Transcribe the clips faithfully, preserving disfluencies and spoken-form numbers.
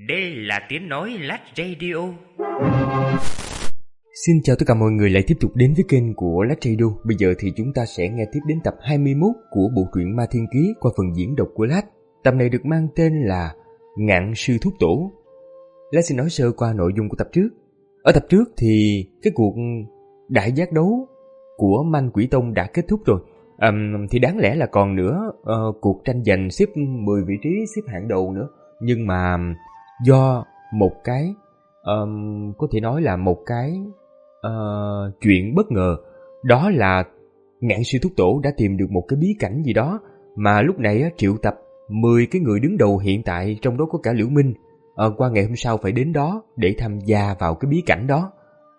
Đây là tiếng nói Lát Radio. Xin chào tất cả mọi người lại tiếp tục đến với kênh của Lát Radio. Bây giờ thì chúng ta sẽ nghe tiếp đến tập hai mươi mốt của bộ truyện Ma Thiên Ký qua phần diễn đọc của Lát. Tập này được mang tên là Ngạn Sư Thúc Tổ. Lát xin nói sơ qua nội dung của tập trước. Ở tập trước thì cái cuộc đại giác đấu của Manh Quỷ Tông đã kết thúc rồi. Um, thì đáng lẽ là còn nữa uh, cuộc tranh giành xếp mười vị trí xếp hạng đầu nữa. Nhưng mà do một cái um, có thể nói là một cái uh, chuyện bất ngờ, đó là Ngạn Sư Thúc Tổ đã tìm được một cái bí cảnh gì đó, mà lúc này triệu tập mười cái người đứng đầu hiện tại, trong đó có cả Liễu Minh, uh, qua ngày hôm sau phải đến đó để tham gia vào cái bí cảnh đó.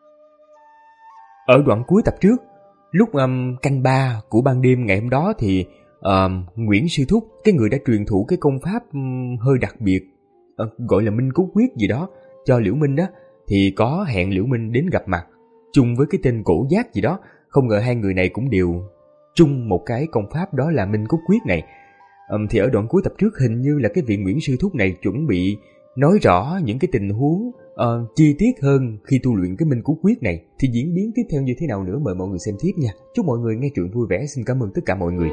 Ở đoạn cuối tập trước, lúc um, canh ba của ban đêm ngày hôm đó thì um, Nguyễn Sư Thúc, cái người đã truyền thụ cái công pháp um, hơi đặc biệt, uh, gọi là Minh Cốt Quyết gì đó cho Liễu Minh đó, thì có hẹn Liễu Minh đến gặp mặt chung với cái tên Cổ Giác gì đó. Không ngờ hai người này cũng đều chung một cái công pháp, đó là Minh Cốt Quyết này. um, Thì ở đoạn cuối tập trước hình như là cái vị Nguyễn Sư Thúc này chuẩn bị nói rõ những cái tình huống uh, chi tiết hơn khi tu luyện cái Minh Cốt Quyết này. Thì diễn biến tiếp theo như thế nào nữa mời mọi người xem tiếp nha. Chúc mọi người nghe truyện vui vẻ. Xin cảm ơn tất cả mọi người.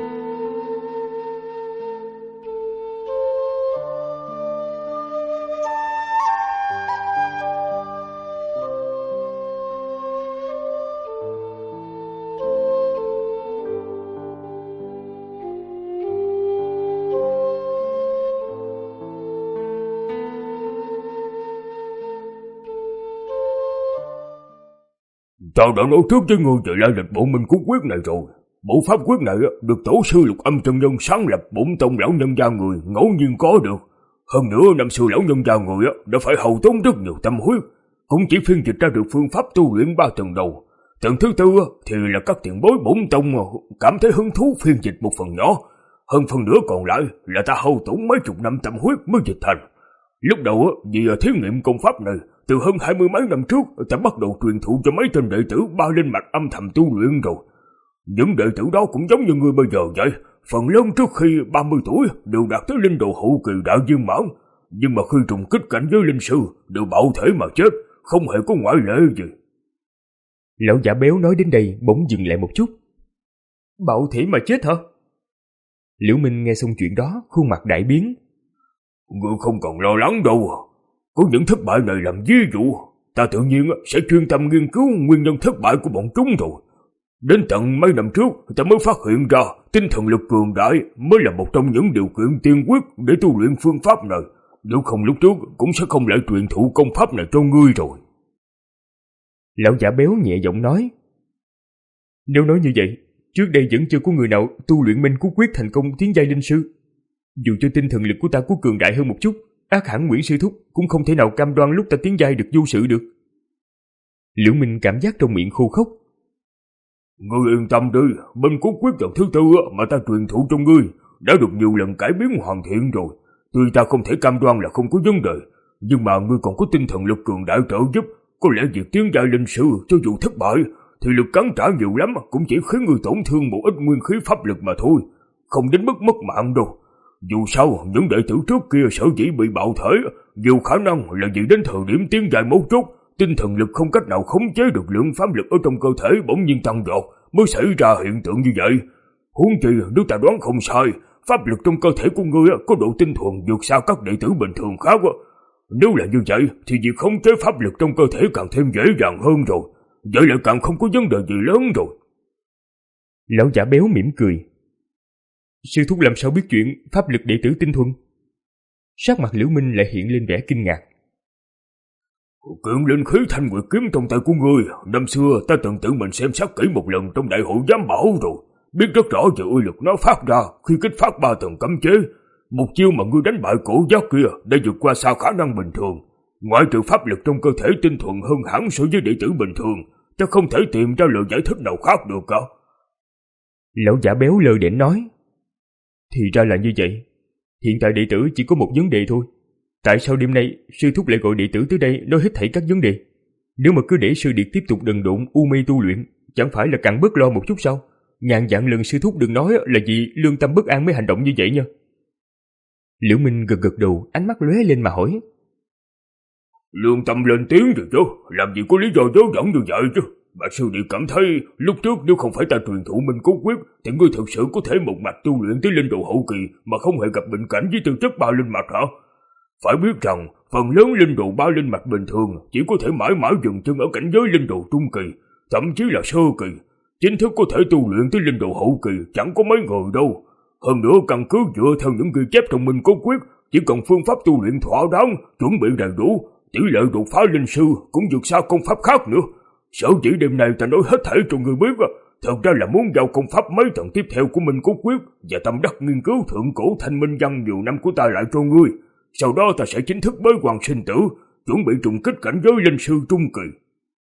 Ta đã nói trước với ngươi về lai lịch bộ Minh Cốt Quyết này rồi. Bộ pháp quyết này được tổ sư Lục Âm chân nhân sáng lập bổn tông lão nhân gia người ngẫu nhiên có được. Hơn nữa năm xưa lão nhân gia người đã phải hầu tốn rất nhiều tâm huyết, cũng chỉ phiên dịch ra được phương pháp tu luyện ba tầng đầu. Tầng thứ tư thì là các tiền bối bổn tông cảm thấy hứng thú phiên dịch một phần nhỏ, hơn phần nữa còn lại là ta hầu tốn mấy chục năm tâm huyết mới dịch thành. Lúc đầu vì thí nghiệm công pháp này, từ hơn hai mươi mấy năm trước ta bắt đầu truyền thụ cho mấy tên đệ tử ba linh mạch âm thầm tu luyện rồi. Những đệ tử đó cũng giống như ngươi bây giờ vậy, phần lớn trước khi ba mươi tuổi đều đạt tới linh độ hậu kỳ đại viên mãn, nhưng mà khi trùng kích cảnh giới linh sư đều bạo thể mà chết, không hề có ngoại lệ gì. Lão giả béo nói đến đây bỗng dừng lại một chút. Bạo thể mà chết hả? Liễu Minh nghe xong chuyện đó, khuôn mặt đại biến. Ngươi không cần lo lắng đâu. Có những thất bại này làm ví dụ, ta tự nhiên sẽ chuyên tâm nghiên cứu nguyên nhân thất bại của bọn chúng rồi. Đến tận mấy năm trước, ta mới phát hiện ra tinh thần lực cường đại mới là một trong những điều kiện tiên quyết để tu luyện phương pháp này. Nếu không lúc trước cũng sẽ không lại truyền thụ công pháp này cho ngươi rồi. Lão giả béo nhẹ giọng nói. Nếu nói như vậy, trước đây vẫn chưa có người nào tu luyện Minh Cốt Quyết thành công tiến giai linh sư. Dù cho tinh thần lực của ta có cường đại hơn một chút, ác hẳn Nguyễn Sư Thúc cũng không thể nào cam đoan lúc ta tiến giai được vô sự được. Liễu Minh cảm giác trong miệng khô khốc. Ngươi yên tâm đi, Minh Cốt Quyết lần thứ tư mà ta truyền thụ cho ngươi đã được nhiều lần cải biến hoàn thiện rồi. Tuy ta không thể cam đoan là không có vấn đề, nhưng mà ngươi còn có tinh thần lực cường đại trợ giúp, có lẽ việc tiến giai linh sư cho dù thất bại thì lực cắn trả nhiều lắm cũng chỉ khiến ngươi tổn thương một ít nguyên khí pháp lực mà thôi, không đến mức mất mạng đâu. Dù sao, những đệ tử trước kia sở dĩ bị bạo thể, nhiều khả năng là vì đến thời điểm tiến giai mấu chốt, tinh thần lực không cách nào khống chế được lượng pháp lực ở trong cơ thể bỗng nhiên tăng vọt, mới xảy ra hiện tượng như vậy. Huống chi, nếu ta đoán không sai, pháp lực trong cơ thể của ngươi có độ tinh thuần vượt xa các đệ tử bình thường khác. Nếu là như vậy, thì việc khống chế pháp lực trong cơ thể càng thêm dễ dàng hơn rồi, vậy lại càng không có vấn đề gì lớn rồi. Lão giả béo mỉm cười. Sư Thúc làm sao biết chuyện pháp lực đệ tử tinh thuần? Sắc mặt Liễu Minh lại hiện lên vẻ kinh ngạc. Kiện linh khí thanh nguyệt kiếm trong tay của ngươi, năm xưa ta từng tự mình xem xét kỹ một lần trong đại hội giám bảo rồi, biết rất rõ về uy lực nó phát ra khi kích phát ba tầng cấm chế. Một chiêu mà ngươi đánh bại Cổ Giác kia đã vượt qua xa khả năng bình thường. Ngoại trừ pháp lực trong cơ thể tinh thuần hơn hẳn so với đệ tử bình thường, ta không thể tìm ra lời giải thích nào khác được cả. Lão giả béo lơ đễnh nói. Thì ra là như vậy. Hiện tại đệ tử chỉ có một vấn đề thôi. Tại sao đêm nay sư thúc lại gọi đệ tử tới đây nói hết thảy các vấn đề? Nếu mà cứ để sư điệt tiếp tục đần độn u mê tu luyện, chẳng phải là càng bớt lo một chút sao? Ngàn vạn lần sư thúc đừng nói là vì lương tâm bất an mới hành động như vậy nha. Liễu Minh gật gật đầu, ánh mắt lóe lên mà hỏi. Lương Tâm lên tiếng rồi chứ, làm gì có lý do dối dẫn như vậy chứ. Bà sư đệ cảm thấy lúc trước nếu không phải ta truyền thụ Minh Cốt Quyết thì ngươi thực sự có thể một mạch tu luyện tới linh độ hậu kỳ mà không hề gặp bệnh cảnh với tư chất ba linh mạch hả? Phải biết rằng phần lớn linh độ ba linh mạch bình thường chỉ có thể mãi mãi dừng chân ở cảnh giới linh độ trung kỳ, thậm chí là sơ kỳ. Chính thức có thể tu luyện tới linh độ hậu kỳ chẳng có mấy người đâu. Hơn nữa căn cứ dựa theo những ghi chép trong Minh Cốt Quyết, chỉ cần phương pháp tu luyện thỏa đáng, chuẩn bị đầy đủ, tỷ lệ đột phá linh sư cũng vượt xa công pháp khác nữa. Sở dĩ đêm nay ta nói hết thảy cho người biết, thật ra là muốn giao công pháp mấy tầng tiếp theo của Minh Cốt Quyết và tâm đắc nghiên cứu thượng cổ thanh minh văn nhiều năm của ta lại cho ngươi. Sau đó ta sẽ chính thức bế quan sinh tử, chuẩn bị trùng kích cảnh giới linh sư trung kỳ.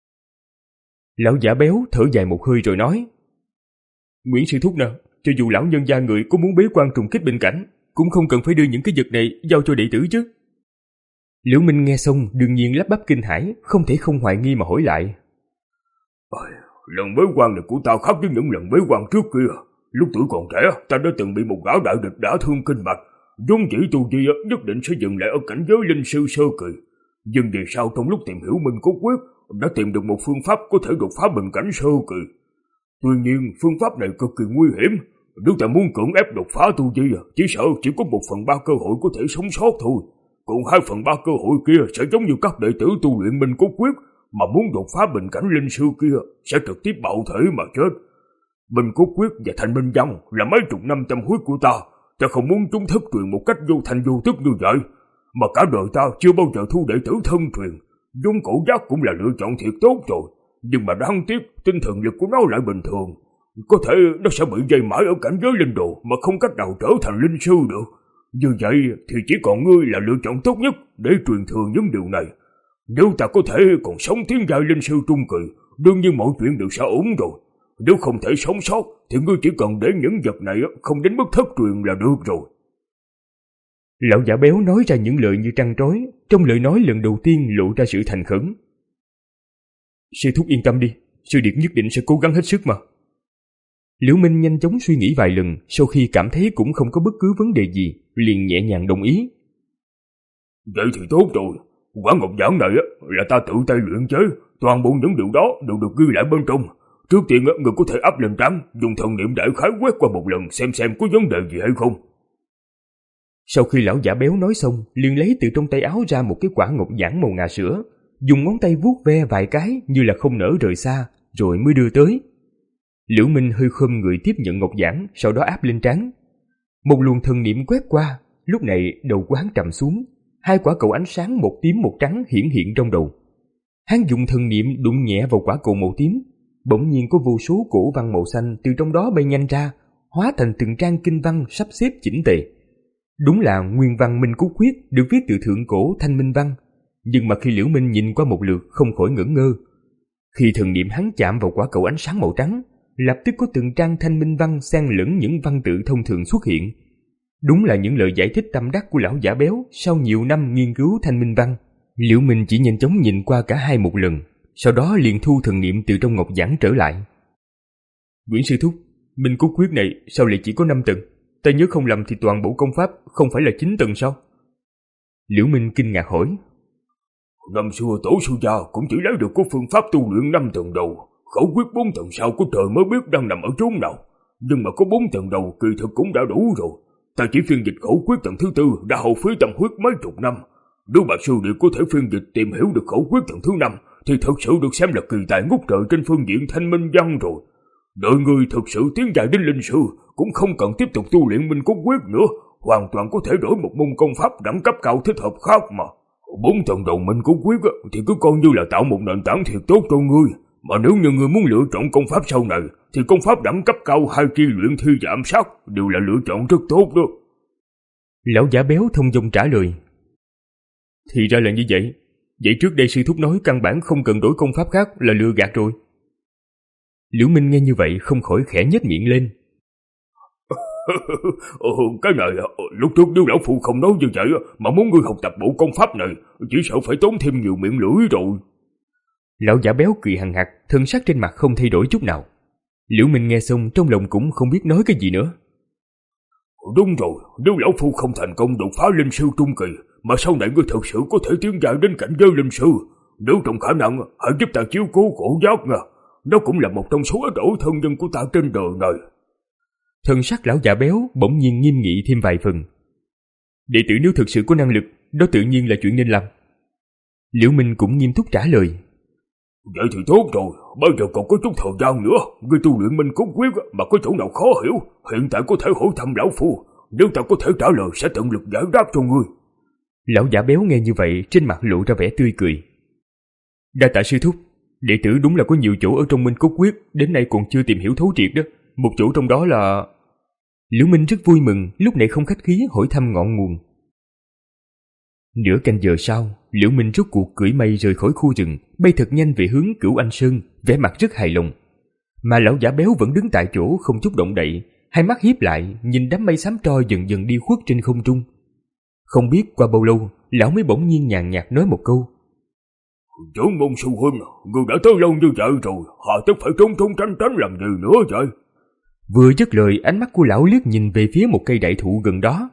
Lão giả béo thở dài một hơi rồi nói: Nguyễn sư thúc nè, cho dù lão nhân gia người có muốn bế quan trùng kích bình cảnh, cũng không cần phải đưa những cái vật này giao cho đệ tử chứ. Liễu Minh nghe xong đương nhiên lắp bắp kinh hãi, không thể không hoài nghi mà hỏi lại: Ôi, lần bế quan này của ta khác với những lần bế quan trước kia. Lúc tuổi còn trẻ, ta đã từng bị một gã đại địch đả thương kinh mạch, vốn dĩ tu vi nhất định sẽ dừng lại ở cảnh giới linh sư sơ kỳ. Nhưng về sau trong lúc tìm hiểu Minh Cốt Quyết, đã tìm được một phương pháp có thể đột phá bình cảnh sơ kỳ. Tuy nhiên, phương pháp này cực kỳ nguy hiểm. Nếu ta muốn cưỡng ép đột phá tu vi, chỉ sợ chỉ có một phần ba cơ hội có thể sống sót thôi. Còn hai phần ba cơ hội kia sẽ giống như các đệ tử tu luyện Minh Cốt Quyết, mà muốn đột phá bình cảnh linh sư kia sẽ trực tiếp bạo thể mà chết. Minh Cốt Quyết và Thanh Minh Văn là mấy chục năm tâm huyết của ta, ta không muốn chúng thất truyền một cách vô thành vô tức như vậy. Mà cả đời ta chưa bao giờ thu đệ tử thân truyền, vốn cổ giác cũng là lựa chọn thiệt tốt rồi. Nhưng mà đáng tiếc tinh thần lực của nó lại bình thường, có thể nó sẽ bị dây mãi ở cảnh giới linh đồ mà không cách nào trở thành linh sư được. Như vậy thì chỉ còn ngươi là lựa chọn tốt nhất để truyền thừa những điều này. Nếu ta có thể còn sống tiến giai linh sư trung kỳ, đương nhiên mọi chuyện đều sẽ ổn rồi. Nếu không thể sống sót thì ngươi chỉ cần để những vật này không đến mức thất truyền là được rồi. Lão giả béo nói ra những lời như trăng trối, trong lời nói lần đầu tiên lộ ra sự thành khẩn. Sư thúc yên tâm đi, sư điệt nhất định sẽ cố gắng hết sức mà. Liễu Minh nhanh chóng suy nghĩ vài lần, sau khi cảm thấy cũng không có bất cứ vấn đề gì, liền nhẹ nhàng đồng ý. Vậy thì tốt rồi, quả ngọc giảng này là ta tự tay luyện chế, toàn bộ những điều đó đều được ghi lại bên trong. Trước tiên người có thể áp lên trán, dùng thần niệm đại khái quét qua một lần xem xem có vấn đề gì hay không. Sau khi lão giả béo nói xong, liền lấy từ trong tay áo ra một cái quả ngọc giản màu ngà sữa, dùng ngón tay vuốt ve vài cái như là không nỡ rời xa, rồi mới đưa tới. Liễu Minh hơi khom người tiếp nhận ngọc giản, sau đó áp lên trán. Một luồng thần niệm quét qua, lúc này đầu của hắn trầm xuống, hai quả cầu ánh sáng một tím một trắng hiển hiện trong đầu. Hắn dùng thần niệm đụng nhẹ vào quả cầu màu tím, bỗng nhiên có vô số cổ văn màu xanh từ trong đó bay nhanh ra, hóa thành từng trang kinh văn sắp xếp chỉnh tề. Đúng là nguyên văn Minh Cốt Quyết được viết từ thượng cổ Thanh Minh Văn, nhưng mà khi Liễu Minh nhìn qua một lượt không khỏi ngẩn ngơ. Khi thần niệm hắn chạm vào quả cầu ánh sáng màu trắng, lập tức có từng trang Thanh Minh Văn xen lẫn những văn tự thông thường xuất hiện. Đúng là những lời giải thích tâm đắc của lão giả béo sau nhiều năm nghiên cứu Thanh Minh Văn. Liễu Minh chỉ nhanh chóng nhìn qua cả hai một lần, sau đó liền thu thần niệm từ trong ngọc giản trở lại. Nguyễn sư thúc, Minh Cốt Quyết này sao lại chỉ có năm tầng? Ta nhớ không lầm thì toàn bộ công pháp không phải là chín tầng sao? Liễu Minh kinh ngạc hỏi. Năm xưa tổ sư gia cũng chỉ lấy được có phương pháp tu luyện năm tầng đầu, khẩu quyết bốn tầng sau của trời mới biết đang nằm ở chốn nào. Nhưng mà có bốn tầng đầu kỳ thực cũng đã đủ rồi. Ta chỉ phiên dịch khẩu quyết tầng thứ tư đã hao phí tâm huyết mấy chục năm. Nếu bà sư đệ có thể phiên dịch tìm hiểu được khẩu quyết tầng thứ năm thì thật sự được xem là kỳ tài ngút trời trên phương diện thanh minh văn rồi. Đợi người thực sự tiến dài đến linh sư cũng không cần tiếp tục tu luyện Minh Cốt Quyết nữa, hoàn toàn có thể đổi một môn công pháp đẳng cấp cao thích hợp khác mà. Bốn tầng đầu Minh Cốt Quyết thì cứ coi như là tạo một nền tảng thiệt tốt cho ngươi. Mà nếu như ngươi muốn lựa chọn công pháp sau này thì công pháp đẳng cấp cao hai chi luyện thi và ám sát đều là lựa chọn rất tốt đó. Lão giả béo thông dong trả lời. Thì ra là như vậy. Vậy trước đây sư thúc nói căn bản không cần đổi công pháp khác là lừa gạt rồi. Liễu Minh nghe như vậy không khỏi khẽ nhếch miệng lên. Cái này lúc trước nếu lão phụ không nói như vậy mà muốn ngươi học tập bộ công pháp này chỉ sợ phải tốn thêm nhiều miệng lưỡi rồi. Lão giả béo cười hằn hặc, thân sắc trên mặt không thay đổi chút nào. Liễu Minh nghe xong trong lòng cũng không biết nói cái gì nữa. Đúng rồi, nếu lão phu không thành công đột phá linh sư trung kỳ mà sau này ngươi thật sự có thể tiến dài đến cảnh giới linh sư. Nếu trong khả năng, hãy giúp ta chiếu cố cổ giác nha. Nó cũng là một trong số ít ổ thân nhân của ta trên đời này. Thân sắc lão già béo bỗng nhiên nghiêm nghị thêm vài phần. Đệ tử nếu thực sự có năng lực, đó tự nhiên là chuyện nên làm. Liễu Minh cũng nghiêm túc trả lời. Vậy thì tốt rồi, bây giờ còn có chút thời gian nữa. Ngươi tu luyện Minh Cốt Quyết mà có chỗ nào khó hiểu, hiện tại có thể hỏi thăm lão phu. Nếu ta có thể trả lời sẽ tận lực giải đáp cho ngươi. Lão giả béo nghe như vậy, trên mặt lộ ra vẻ tươi cười. Đa tạ sư thúc, đệ tử đúng là có nhiều chỗ ở trong Minh Cốt Quyết đến nay còn chưa tìm hiểu thấu triệt đó. Một chỗ trong đó là... Liễu Minh rất vui mừng, lúc này không khách khí hỏi thăm ngọn nguồn. Nửa canh giờ sau, Liễu Minh rốt cuộc cưỡi mây rời khỏi khu rừng, bay thật nhanh về hướng Cửu Anh Sơn, vẻ mặt rất hài lòng. Mà lão giả béo vẫn đứng tại chỗ không chút động đậy, hai mắt híp lại nhìn đám mây xám tro dần dần đi khuất trên không trung. Không biết qua bao lâu, lão mới bỗng nhiên nhàn nhạt nói một câu. Trưởng môn sư huynh, ngươi đã tới lâu như vậy rồi, họ tất phải trốn trốn tránh tránh làm gì nữa vậy? Vừa dứt lời, ánh mắt của lão liếc nhìn về phía một cây đại thụ gần đó.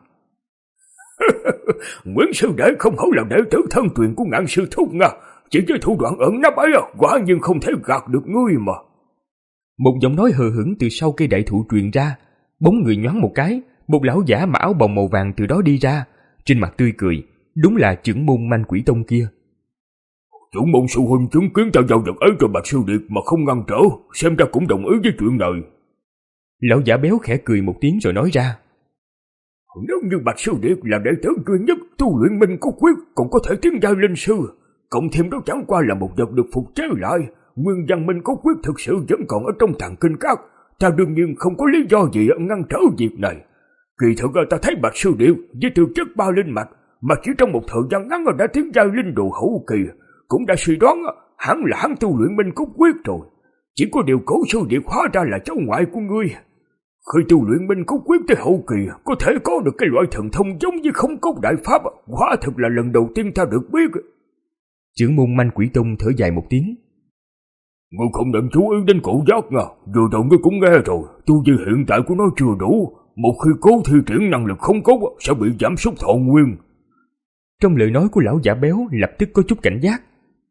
Nguyễn sư đệ không hổ là đệ tử thân truyền của Ngạn sư thúc nha, chỉ với thủ đoạn ẩn nấp ấy, quả nhiên không thể gạt được ngươi mà. Một giọng nói hờ hững từ sau cây đại thụ truyền ra, bóng người nhoáng một cái, một lão giả mặc áo bào màu vàng từ đó đi ra, trên mặt tươi cười, đúng là trưởng môn Manh Quỷ Tông kia. Trưởng môn sư huynh chứng kiến ta giao vật ấy cho Bạch Sư Điệt mà không ngăn trở, xem ra cũng đồng ý với chuyện này. Lão giả béo khẽ cười một tiếng rồi nói ra. Nếu như Bạch Sư Điệt là đệ tử duy nhất tu luyện Minh Cốt Quyết còn có thể tiến giai linh sư, cộng thêm đó chẳng qua là một vật được phục chế lại, nguyên văn Minh Cốt Quyết thực sự vẫn còn ở trong tàng kinh các, ta đương nhiên không có lý do gì ngăn trở việc này. Kỳ thực ta thấy Bạch Sư Điệt với tư chất ba linh mạch mà chỉ trong một thời gian ngắn đã tiến giai linh đồ hậu kỳ, cũng đã suy đoán hẳn là hắn tu luyện Minh Cốt Quyết rồi. Chỉ có điều Cổ Sư Điệt hóa ra là cháu ngoại của ngươi. Khi tu luyện Minh Cốt Quyết tới hậu kỳ, có thể có được cái loại thần thông giống như không cốt đại pháp, quả thực là lần đầu tiên ta được biết. Trưởng môn Manh Quỷ Tông thở dài một tiếng. Ngươi không nên chú ý đến cổ giác nha, vừa rồi ngươi cũng nghe rồi, tu vi hiện tại của nó chưa đủ, một khi cố thi triển năng lực không cốt sẽ bị giảm sút thọ nguyên. Trong lời nói của lão giả béo lập tức có chút cảnh giác.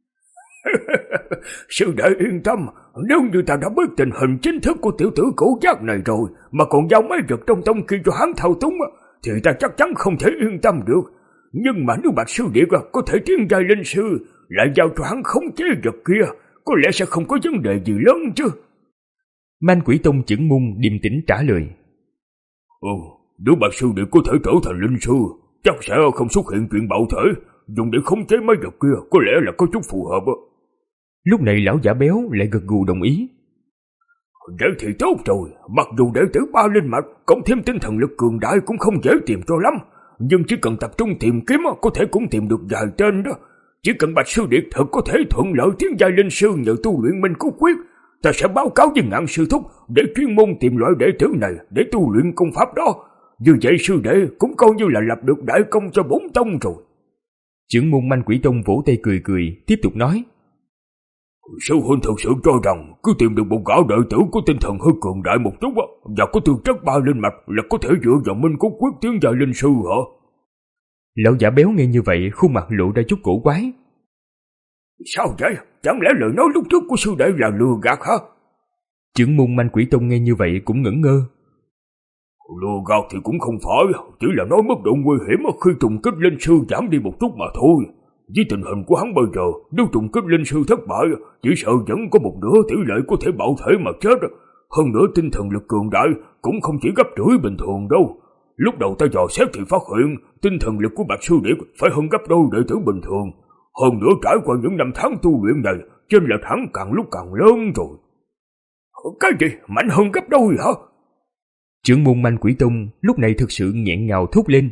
Sư đệ yên tâm, nếu như ta đã biết tình hình chính thức của tiểu tử cổ giác này rồi, mà còn giao mấy vật trong tông kia cho hắn thao túng, thì ta chắc chắn không thể yên tâm được. Nhưng mà nếu Bạch Sư Điệt có thể tiến giai linh sư, lại giao cho hắn khống chế vật kia, có lẽ sẽ không có vấn đề gì lớn chứ. Manh Quỷ Tông trưởng môn điềm tĩnh trả lời. Ừ, nếu Bạch Sư Điệt có thể trở thành linh sư, chắc sẽ không xuất hiện chuyện bạo thể, dùng để khống chế mấy vật kia có lẽ là có chút phù hợp. Lúc này lão giả béo lại gật gù đồng ý. Vậy thì tốt rồi, mặc dù đệ tử ba linh mạch cộng thêm tinh thần lực cường đại cũng không dễ tìm cho lắm, nhưng chỉ cần tập trung tìm kiếm có thể cũng tìm được vài tên đó. Chỉ cần Bạch Sư Điệt thật có thể thuận lợi tiến giai linh sư nhờ tu luyện Minh Cốt Quyết, ta sẽ báo cáo với Ngạn sư thúc để chuyên môn tìm loại đệ tử này để tu luyện công pháp đó. Như vậy sư đệ cũng coi như là lập được đại công cho bốn tông rồi. Trưởng môn Manh Quỷ Tông vỗ tay cười cười, tiếp tục nói. Sư huynh thật sự cho rằng cứ tìm được một gã đệ tử có tinh thần hơi cường đại một chút và có tư chất ba linh mạch là có thể dựa vào Minh Cốt Quyết tiến giai linh sư hả? Lão giả béo nghe như vậy, khuôn mặt lộ ra chút cổ quái. Sao vậy? Chẳng lẽ lời nói lúc trước của sư đệ là lừa gạt hả? Trưởng môn Manh Quỷ Tông nghe như vậy cũng ngẩn ngơ. Lừa gạt thì cũng không phải, chỉ là nói mức độ nguy hiểm khi trùng kích linh sư giảm đi một chút mà thôi. Với tình hình của hắn bây giờ, nếu trùng kích linh sư thất bại, chỉ sợ vẫn có một nửa tỷ lệ có thể bạo thể mà chết. Hơn nữa tinh thần lực cường đại cũng không chỉ gấp rưỡi bình thường đâu. Lúc đầu ta dò xét thì phát hiện tinh thần lực của Bạch Sư Điệt phải hơn gấp đôi đệ tử bình thường. Hơn nữa trải qua những năm tháng tu luyện này, chênh lệch hắn càng lúc càng lớn rồi. Cái gì? Mạnh hơn gấp đôi hả? Trưởng môn Manh Quỷ Tông lúc này thực sự nghẹn ngào thốt lên.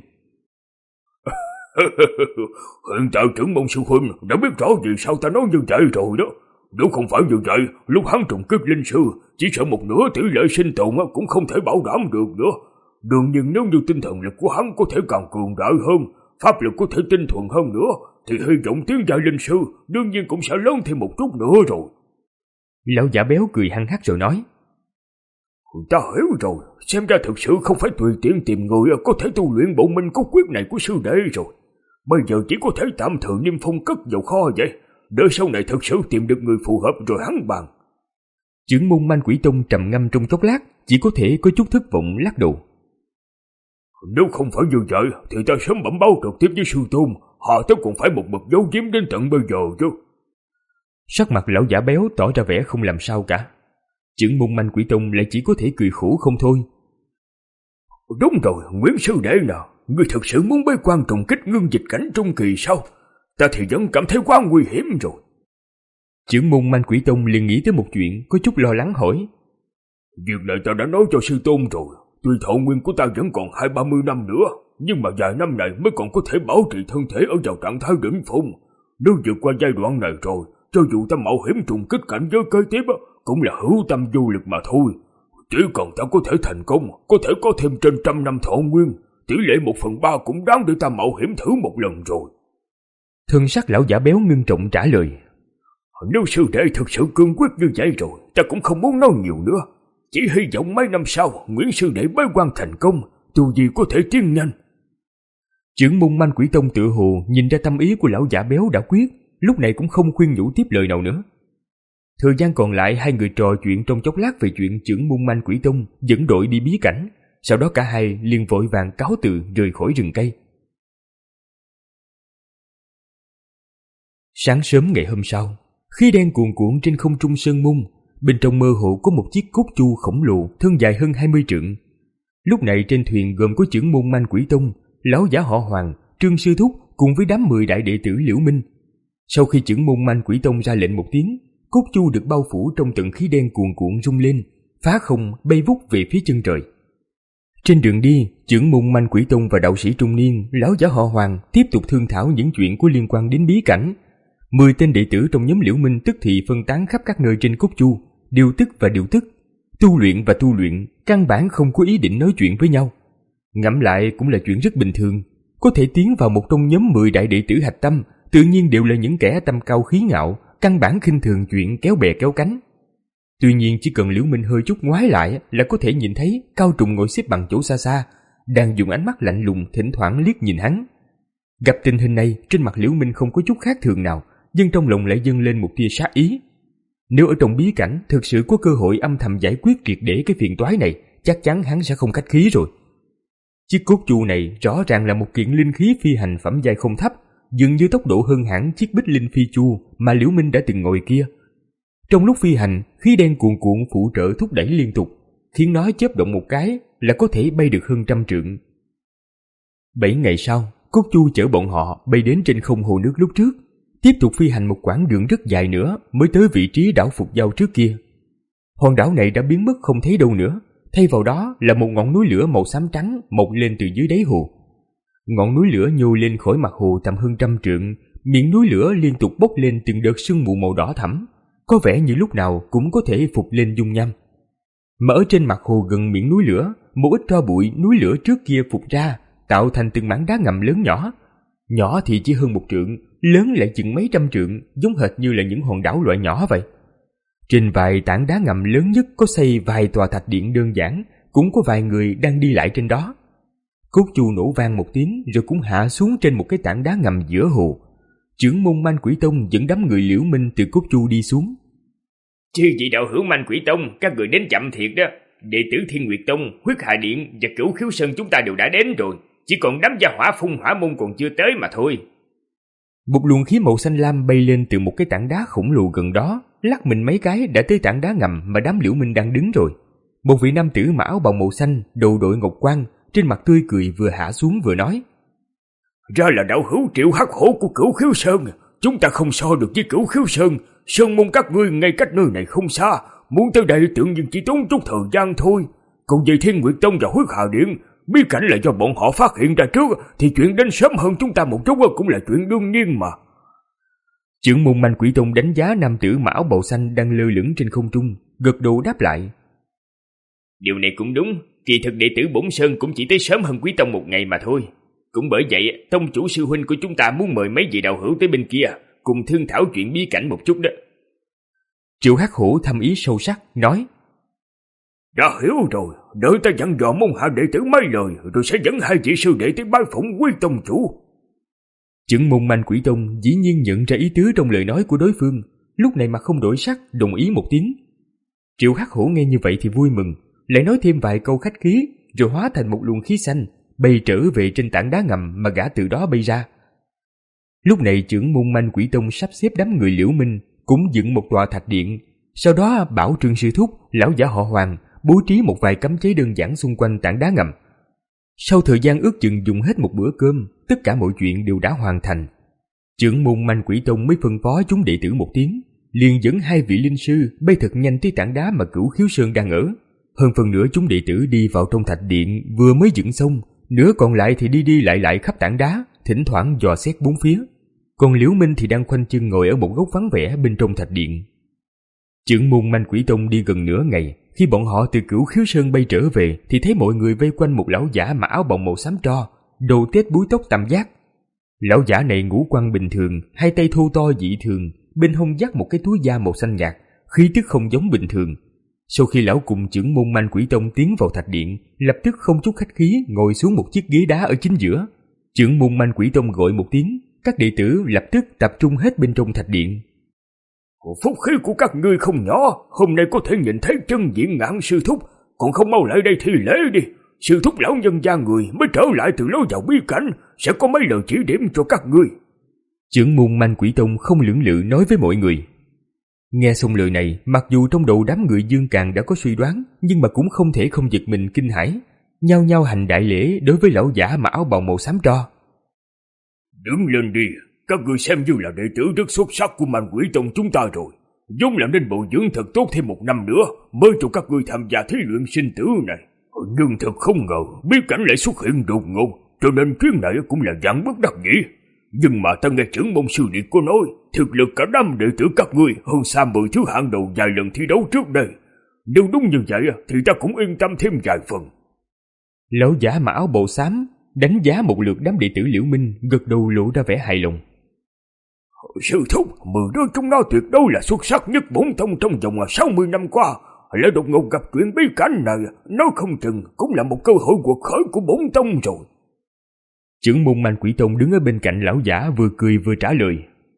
Hiện tại trưởng môn sư huynh đã biết rõ vì sao ta nói như vậy rồi đó. Nếu không phải như vậy, lúc hắn trùng kích linh sư, chỉ sợ một nửa tỷ lệ sinh tồn cũng không thể bảo đảm được nữa. Đương nhiên nếu như tinh thần lực của hắn có thể càng cường đại hơn, pháp lực có thể tinh thuần hơn nữa, thì hy vọng tiến giai linh sư đương nhiên cũng sẽ lớn thêm một chút nữa rồi. Lão giả béo cười hăng hắc rồi nói. Ta hiểu rồi, xem ra thực sự không phải tùy tiện tìm người có thể tu luyện bộ Minh Cốt Quyết này của sư đệ rồi. Bây giờ chỉ có thể tạm thời niêm phong cất vào kho vậy. Đợi sau này thật sự tìm được người phù hợp rồi hắn bàn. Trưởng môn Man Quỷ Tông trầm ngâm trong chốc lát, chỉ có thể có chút thất vọng lắc đầu. Nếu không phải như vậy thì ta sớm bẩm báo trực tiếp với sư tôn, họ tất cũng phải một mực giấu giếm đến tận bây giờ chứ. Sắc mặt lão giả béo tỏ ra vẻ không làm sao cả. Trưởng môn Man Quỷ Tông lại chỉ có thể cười khổ không thôi. Đúng rồi, Nguyễn sư đệ nào, ngươi thực sự muốn bế quan trùng kích ngưng dịch cảnh trung kỳ sao? Ta thì vẫn cảm thấy quá nguy hiểm rồi. Trưởng môn Man Quỷ Tông liền nghĩ tới một chuyện, có chút lo lắng hỏi. Việc này ta đã nói cho sư tôn rồi. Tuy thọ nguyên của ta vẫn còn hai ba mươi năm nữa, nhưng mà vài năm này mới còn có thể bảo trì thân thể ở vào trạng thái đỉnh phong. Nếu vượt qua giai đoạn này rồi, cho dù ta mạo hiểm trùng kích cảnh giới kế tiếp cũng là hữu tâm vô lực mà thôi. Chỉ cần ta có thể thành công, có thể có thêm trên trăm năm thọ nguyên, tỷ lệ một phần ba cũng đáng để ta mạo hiểm thử một lần rồi. Thân sắc lão giả béo ngưng trọng trả lời. Nếu sư đệ thực sự cương quyết như vậy rồi, ta cũng không muốn nói nhiều nữa. Chỉ hy vọng mấy năm sau, Nguyễn sư đệ bế quan thành công, tu vi có thể tiến nhanh. Trưởng môn Man Quỷ Tông tự hồ nhìn ra tâm ý của lão giả béo đã quyết, lúc này cũng không khuyên nhủ tiếp lời nào nữa. Thời gian còn lại hai người trò chuyện trong chốc lát về chuyện trưởng môn Man Quỷ Tông dẫn đội đi bí cảnh, sau đó cả hai liền vội vàng cáo từ rời khỏi rừng cây. Sáng sớm ngày hôm sau, khí đen cuồn cuộn trên không trung sơn môn, bên trong mơ hồ có một chiếc cốt chu khổng lồ thân dài hơn hai mươi trượng. Lúc này trên thuyền gồm có trưởng môn Man Quỷ Tông, lão giả họ Hoàng, Trương Sư Thúc cùng với đám mười đại đệ tử Liễu Minh. Sau khi trưởng môn Man Quỷ Tông ra lệnh một tiếng, cốt chu được bao phủ trong trận khí đen cuồn cuộn rung lên, phá không bay vút về phía chân trời. Trên đường đi, trưởng môn Man Quỷ Tông và đạo sĩ trung niên, lão giả họ Hoàng tiếp tục thương thảo những chuyện có liên quan đến bí cảnh. Mười tên đệ tử trong nhóm Liễu Minh tức thì phân tán khắp các nơi trên cốt chu, điều tức và điều tức, tu luyện và tu luyện, căn bản không có ý định nói chuyện với nhau. Ngẫm lại cũng là chuyện rất bình thường, có thể tiến vào một trong nhóm mười đại đệ tử hạch tâm, tự nhiên đều là những kẻ tâm cao khí ngạo, căn bản khinh thường chuyện kéo bè kéo cánh. Tuy nhiên chỉ cần Liễu Minh hơi chút ngoái lại là có thể nhìn thấy Cao Trùng ngồi xếp bằng chỗ xa xa, đang dùng ánh mắt lạnh lùng thỉnh thoảng liếc nhìn hắn. Gặp tình hình này, trên mặt Liễu Minh không có chút khác thường nào, nhưng trong lòng lại dâng lên một tia sát ý. Nếu ở trong bí cảnh thực sự có cơ hội âm thầm giải quyết triệt để cái phiền toái này, chắc chắn hắn sẽ không khách khí rồi. Chiếc cốt chu này rõ ràng là một kiện linh khí phi hành phẩm giai không thấp, dường như tốc độ hơn hẳn chiếc bích linh phi chu mà Liễu Minh đã từng ngồi kia. Trong lúc phi hành, khí đen cuồn cuộn phụ trợ thúc đẩy liên tục, khiến nó chớp động một cái là có thể bay được hơn trăm trượng. Bảy ngày sau, cốt chu chở bọn họ bay đến trên không hồ nước lúc trước, tiếp tục phi hành một quãng đường rất dài nữa mới tới vị trí đảo Phục Giao trước kia. Hòn đảo này đã biến mất không thấy đâu nữa, thay vào đó là một ngọn núi lửa màu xám trắng mọc lên từ dưới đáy hồ. Ngọn núi lửa nhô lên khỏi mặt hồ tầm hơn trăm trượng, miệng núi lửa liên tục bốc lên từng đợt sương mù màu đỏ thẫm, có vẻ như lúc nào cũng có thể phục lên dung nham. Mà ở trên mặt hồ gần miệng núi lửa, một ít tro bụi núi lửa trước kia phục ra, tạo thành từng mảng đá ngầm lớn nhỏ. Nhỏ thì chỉ hơn một trượng, lớn lại chừng mấy trăm trượng, giống hệt như là những hòn đảo loại nhỏ vậy. Trên vài tảng đá ngầm lớn nhất có xây vài tòa thạch điện đơn giản, cũng có vài người đang đi lại trên đó. Cốt chu nổ vang một tiếng rồi cũng hạ xuống trên một cái tảng đá ngầm giữa hồ. Trưởng môn Man Quỷ Tông dẫn đám người Liễu Minh từ cốt chu đi xuống. Chư vị đạo hữu Man Quỷ Tông, các người đến chậm thiệt đó. Đệ tử Thiên Nguyệt Tông, Huyết Hà Điện và Cửu Khiếu Sơn chúng ta đều đã đến rồi, chỉ còn đám gia hỏa phun hỏa môn còn chưa tới mà thôi. Một luồng khí màu xanh lam bay lên từ một cái tảng đá khổng lồ gần đó, lắc mình mấy cái đã tới tảng đá ngầm mà đám Liễu Minh đang đứng rồi. Một vị nam tử mặc áo bào màu xanh, đầu đội ngọc quan, trên mặt tươi cười vừa hạ xuống vừa nói: Ra là đạo hữu Triệu Hắc Hổ của Cửu Khiếu Sơn, chúng ta không so được với Cửu Khiếu Sơn, sơn môn các ngươi ngay cách nơi này không xa, muốn tới đây tự nhiên chỉ tốn chút thời gian thôi. Còn về Thiên Nguyệt Tông và Huyết Hà Điện, bí cảnh là do bọn họ phát hiện ra trước, thì chuyện đến sớm hơn chúng ta một chút cũng là chuyện đương nhiên mà. Trưởng môn Man Quỷ Tông đánh giá nam tử mặc áo bào xanh đang lơ lửng trên không trung, gật đầu đáp lại: Điều này cũng đúng, kỳ thực đệ tử Bổn Sơn cũng chỉ tới sớm hơn Quý Tông một ngày mà thôi. Cũng bởi vậy, tông chủ sư huynh của chúng ta muốn mời mấy vị đạo hữu tới bên kia, cùng thương thảo chuyện bí cảnh một chút đó. Triệu Hắc Hổ thâm ý sâu sắc, nói: Đã hiểu rồi, đợi ta dặn dò môn hạ đệ tử mấy lời, rồi sẽ dẫn hai vị sư đệ tới bái phỏng Quý tông chủ. Chưởng môn Manh Quỷ Tông dĩ nhiên nhận ra ý tứ trong lời nói của đối phương, lúc này mà không đổi sắc, đồng ý một tiếng. Triệu Hắc Hổ nghe như vậy thì vui mừng, lại nói thêm vài câu khách khí, rồi hóa thành một luồng khí xanh, bay trở về trên tảng đá ngầm mà gã từ đó bay ra. Lúc này chưởng môn Manh Quỷ Tông sắp xếp đám người Liễu Minh cũng dựng một tòa thạch điện, sau đó bảo Trương Sư Thúc, lão giả họ Hoàng bố trí một vài cấm chế đơn giản xung quanh tảng đá ngầm. Sau thời gian ước chừng dùng hết một bữa cơm, tất cả mọi chuyện đều đã hoàn thành. Chưởng môn Manh Quỷ Tông mới phân phó chúng đệ tử một tiếng, liền dẫn hai vị linh sư bay thật nhanh tới tảng đá mà Cửu Khiếu Sơn đang ở. Hơn phần nửa chúng đệ tử đi vào trong thạch điện vừa mới dựng xong, nửa còn lại thì đi đi lại lại khắp tảng đá, thỉnh thoảng dò xét bốn phía. Còn Liễu Minh thì đang khoanh chân ngồi ở một góc vắng vẻ bên trong thạch điện. Chưởng môn Manh Quỷ Tông đi gần nửa ngày, khi bọn họ từ Cửu Khiếu Sơn bay trở về thì thấy mọi người vây quanh một lão giả mặc áo bồng màu xám tro, đầu tết búi tóc tam giác. Lão giả này ngũ quan bình thường, hai tay thô to dị thường, bên hông dắt một cái túi da màu xanh nhạt, khí tức không giống bình thường. Sau khi lão cùng chưởng môn Manh Quỷ Tông tiến vào thạch điện, lập tức không chút khách khí ngồi xuống một chiếc ghế đá ở chính giữa. Chưởng môn Manh Quỷ Tông gọi một tiếng, các đệ tử lập tức tập trung hết bên trong thạch điện. Phúc khí của các ngươi không nhỏ, hôm nay có thể nhìn thấy chân diện Ngạn sư thúc, còn không mau lại đây thi lễ đi. Sư thúc lão nhân gia người mới trở lại từ lối vào bí cảnh, sẽ có mấy lời chỉ điểm cho các ngươi. Chưởng môn Manh Quỷ Tông không lưỡng lự nói với mọi người. Nghe xong lời này, mặc dù trong đầu đám người Dương Càn đã có suy đoán, nhưng mà cũng không thể không giật mình kinh hãi, nhao nhao hành đại lễ đối với lão giả mặc áo bào màu xám tro. Đứng lên đi, các ngươi xem như là đệ tử rất xuất sắc của Manh Quỷ Tông chúng ta rồi, vốn là nên bồi dưỡng thật tốt thêm một năm nữa mới cho các ngươi tham gia thí luyện sinh tử này. Nhưng thật không ngờ bí cảnh lại xuất hiện đột ngột, cho nên chuyến này cũng là dạng bất đắc dĩ. Nhưng mà ta nghe trưởng môn sư điệt có nói, thực lực cả đám đệ tử các ngươi hơn xa mười thứ hạng đầu vài lần thi đấu trước đây. Nếu đúng như vậy thì ta cũng yên tâm thêm vài phần. Lão giả mặc áo bào xám đánh giá một lượt đám đệ tử Liễu Minh, gật đầu lộ ra vẻ hài lòng. Sư thúc, mười đứa chúng nó tuyệt đối là xuất sắc nhất bổn tông trong vòng sáu mươi năm qua. Lại đột ngột gặp chuyện bí cảnh này, nói không chừng cũng là một cơ hội cuộc khởi của bổn tông rồi. Chưởng môn Manh Quỷ Tông đứng ở bên cạnh lão giả vừa cười vừa trả lời.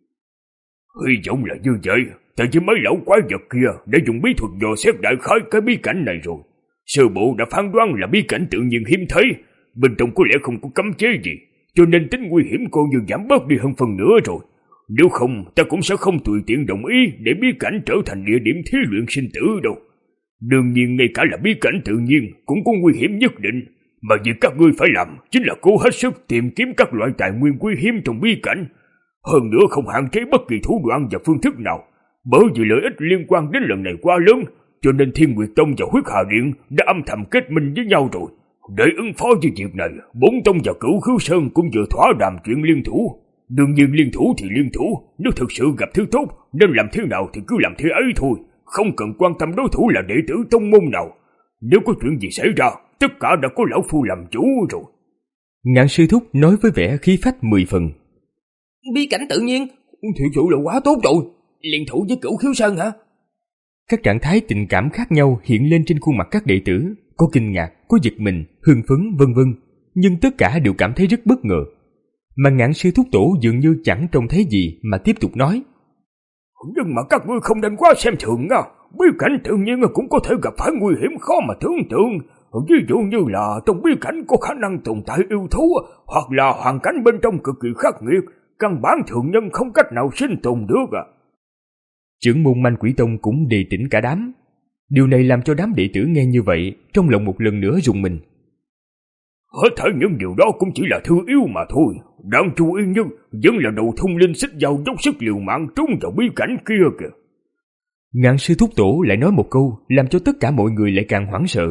Hy vọng là như vậy, tại vì mấy lão quái vật kia đã dùng bí thuật dò xét đại khái cái bí cảnh này rồi. Sơ bộ đã phán đoán là bí cảnh tự nhiên hiếm thấy, bên trong có lẽ không có cấm chế gì, cho nên tính nguy hiểm coi như giảm bớt đi hơn phần nữa rồi. Nếu không, ta cũng sẽ không tùy tiện đồng ý để bí cảnh trở thành địa điểm thí luyện sinh tử đâu. Đương nhiên ngay cả là bí cảnh tự nhiên cũng có nguy hiểm nhất định, mà việc các ngươi phải làm chính là cố hết sức tìm kiếm các loại tài nguyên quý hiếm trong bí cảnh. Hơn nữa không hạn chế bất kỳ thủ đoạn và phương thức nào, bởi vì lợi ích liên quan đến lần này quá lớn, cho nên Thiên Nguyệt Tông và Huyết Hà Điện đã âm thầm kết minh với nhau rồi. Để ứng phó với việc này, bốn tông và Cửu Khiếu Sơn cũng vừa thỏa đàm chuyện liên thủ. Đương nhiên liên thủ thì liên thủ, nếu thực sự gặp thứ tốt nên làm thế nào thì cứ làm thế ấy thôi, không cần quan tâm đối thủ là đệ tử tông môn nào. Nếu có chuyện gì xảy ra, tất cả đã có lão phu làm chủ rồi. Ngạn sư thúc nói với vẻ khí phách mười phần. Bí cảnh tự nhiên, thiệu sự là quá tốt rồi. Liên thủ với Cửu Khiếu Sơn hả? Các trạng thái tình cảm khác nhau hiện lên trên khuôn mặt các đệ tử, có kinh ngạc, có giật mình, hưng phấn, vân vân, nhưng tất cả đều cảm thấy rất bất ngờ. Mà Ngạn sư thúc tổ dường như chẳng trông thấy gì mà tiếp tục nói. Nhưng mà các ngươi không nên quá xem thường nha. Bí cảnh tự nhiên cũng có thể gặp phải nguy hiểm khó mà tưởng tượng. Ví dụ như là trong bí cảnh có khả năng tồn tại yêu thú, hoặc là hoàn cảnh bên trong cực kỳ khắc nghiệt, căn bản thường nhân không cách nào sinh tồn được à. Chưởng môn Manh Quỷ Tông cũng đề tỉnh cả đám. Điều này làm cho đám đệ tử nghe như vậy, trong lòng một lần nữa rùng mình. Hết thảy những điều đó cũng chỉ là thứ yếu mà thôi. Đáng chú ý nhất vẫn là đầu thông linh xích dao dốc sức liều mạng trốn vào bí cảnh kia kìa. Ngạn sư thúc tổ lại nói một câu, làm cho tất cả mọi người lại càng hoảng sợ.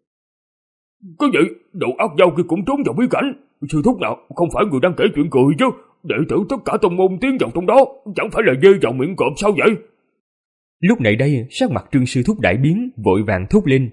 Có vậy, đầu ác dao kia cũng trốn vào bí cảnh. Sư thúc nào, không phải người đang kể chuyện cười chứ. Đệ tử tất cả tông môn tiến vào trong đó, chẳng phải là dê vào miệng cọp sao vậy? Lúc này đây, sắc mặt Trương sư thúc đại biến, vội vàng thốt lên.